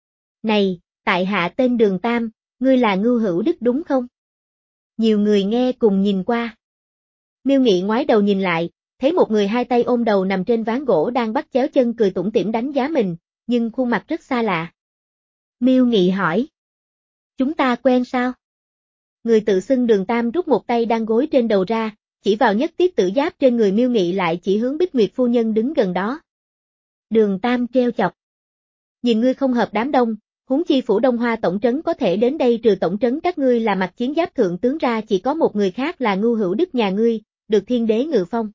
Này, tại hạ tên Đường Tam, ngươi là Ngưu Hữu Đức đúng không? Nhiều người nghe cùng nhìn qua. Miêu Nghị ngoái đầu nhìn lại, thấy một người hai tay ôm đầu nằm trên ván gỗ đang bắt chéo chân cười tủm tỉm đánh giá mình, nhưng khuôn mặt rất xa lạ. Miêu Nghị hỏi. Chúng ta quen sao? Người tự xưng Đường Tam rút một tay đang gối trên đầu ra, chỉ vào nhất tiết tử giáp trên người Miêu Nghị lại chỉ hướng Bích Nguyệt phu nhân đứng gần đó. Đường Tam treo chọc. Nhìn ngươi không hợp đám đông, huống chi phủ Đông Hoa tổng trấn có thể đến đây trừ tổng trấn các ngươi là mặc chiến giáp thượng tướng ra chỉ có một người khác là Ngưu Hữu Đức nhà ngươi, được thiên đế ngự phong.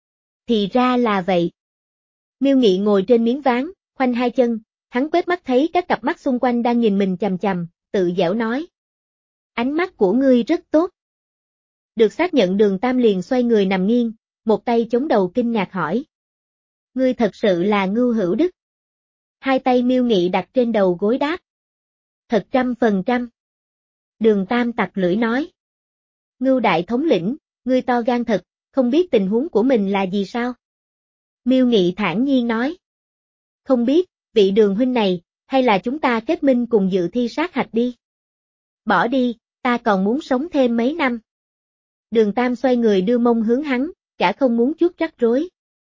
Thì ra là vậy. Miêu Nghị ngồi trên miếng ván, khoanh hai chân, hắn quét mắt thấy các cặp mắt xung quanh đang nhìn mình chằm chằm, tự dẻo nói. Ánh mắt của ngươi rất tốt. Được xác nhận Đường Tam liền xoay người nằm nghiêng, một tay chống đầu kinh ngạc hỏi. Ngươi thật sự là Ngưu Hữu Đức. Hai tay Miêu Nghị đặt trên đầu gối đáp. Thật trăm phần trăm. Đường Tam tặc lưỡi nói. Ngưu đại thống lĩnh, ngươi to gan thật, không biết tình huống của mình là gì sao? Miêu Nghị thản nhiên nói. Không biết, vị Đường huynh này, hay là chúng ta kết minh cùng dự thi sát hạch đi? Bỏ đi, ta còn muốn sống thêm mấy năm. Đường Tam xoay người đưa mông hướng hắn, cả không muốn chút rắc rối.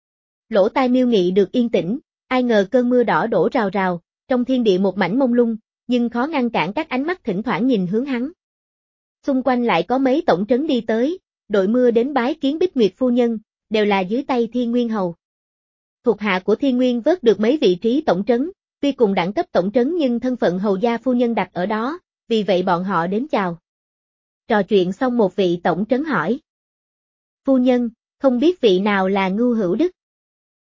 Lỗ tai Miêu Nghị được yên tĩnh, ai ngờ cơn mưa đỏ đổ rào rào, trong thiên địa một mảnh mông lung, nhưng khó ngăn cản các ánh mắt thỉnh thoảng nhìn hướng hắn. Xung quanh lại có mấy tổng trấn đi tới, đội mưa đến bái kiến Bích Nguyệt phu nhân, đều là dưới tay Thiên Nguyên Hầu. Thuộc hạ của Thiên Nguyên vớt được mấy vị trí tổng trấn, tuy cùng đẳng cấp tổng trấn nhưng thân phận hầu gia phu nhân đặt ở đó, vì vậy bọn họ đến chào. Trò chuyện xong một vị tổng trấn hỏi. Phu nhân, không biết vị nào là Ngưu Hữu Đức?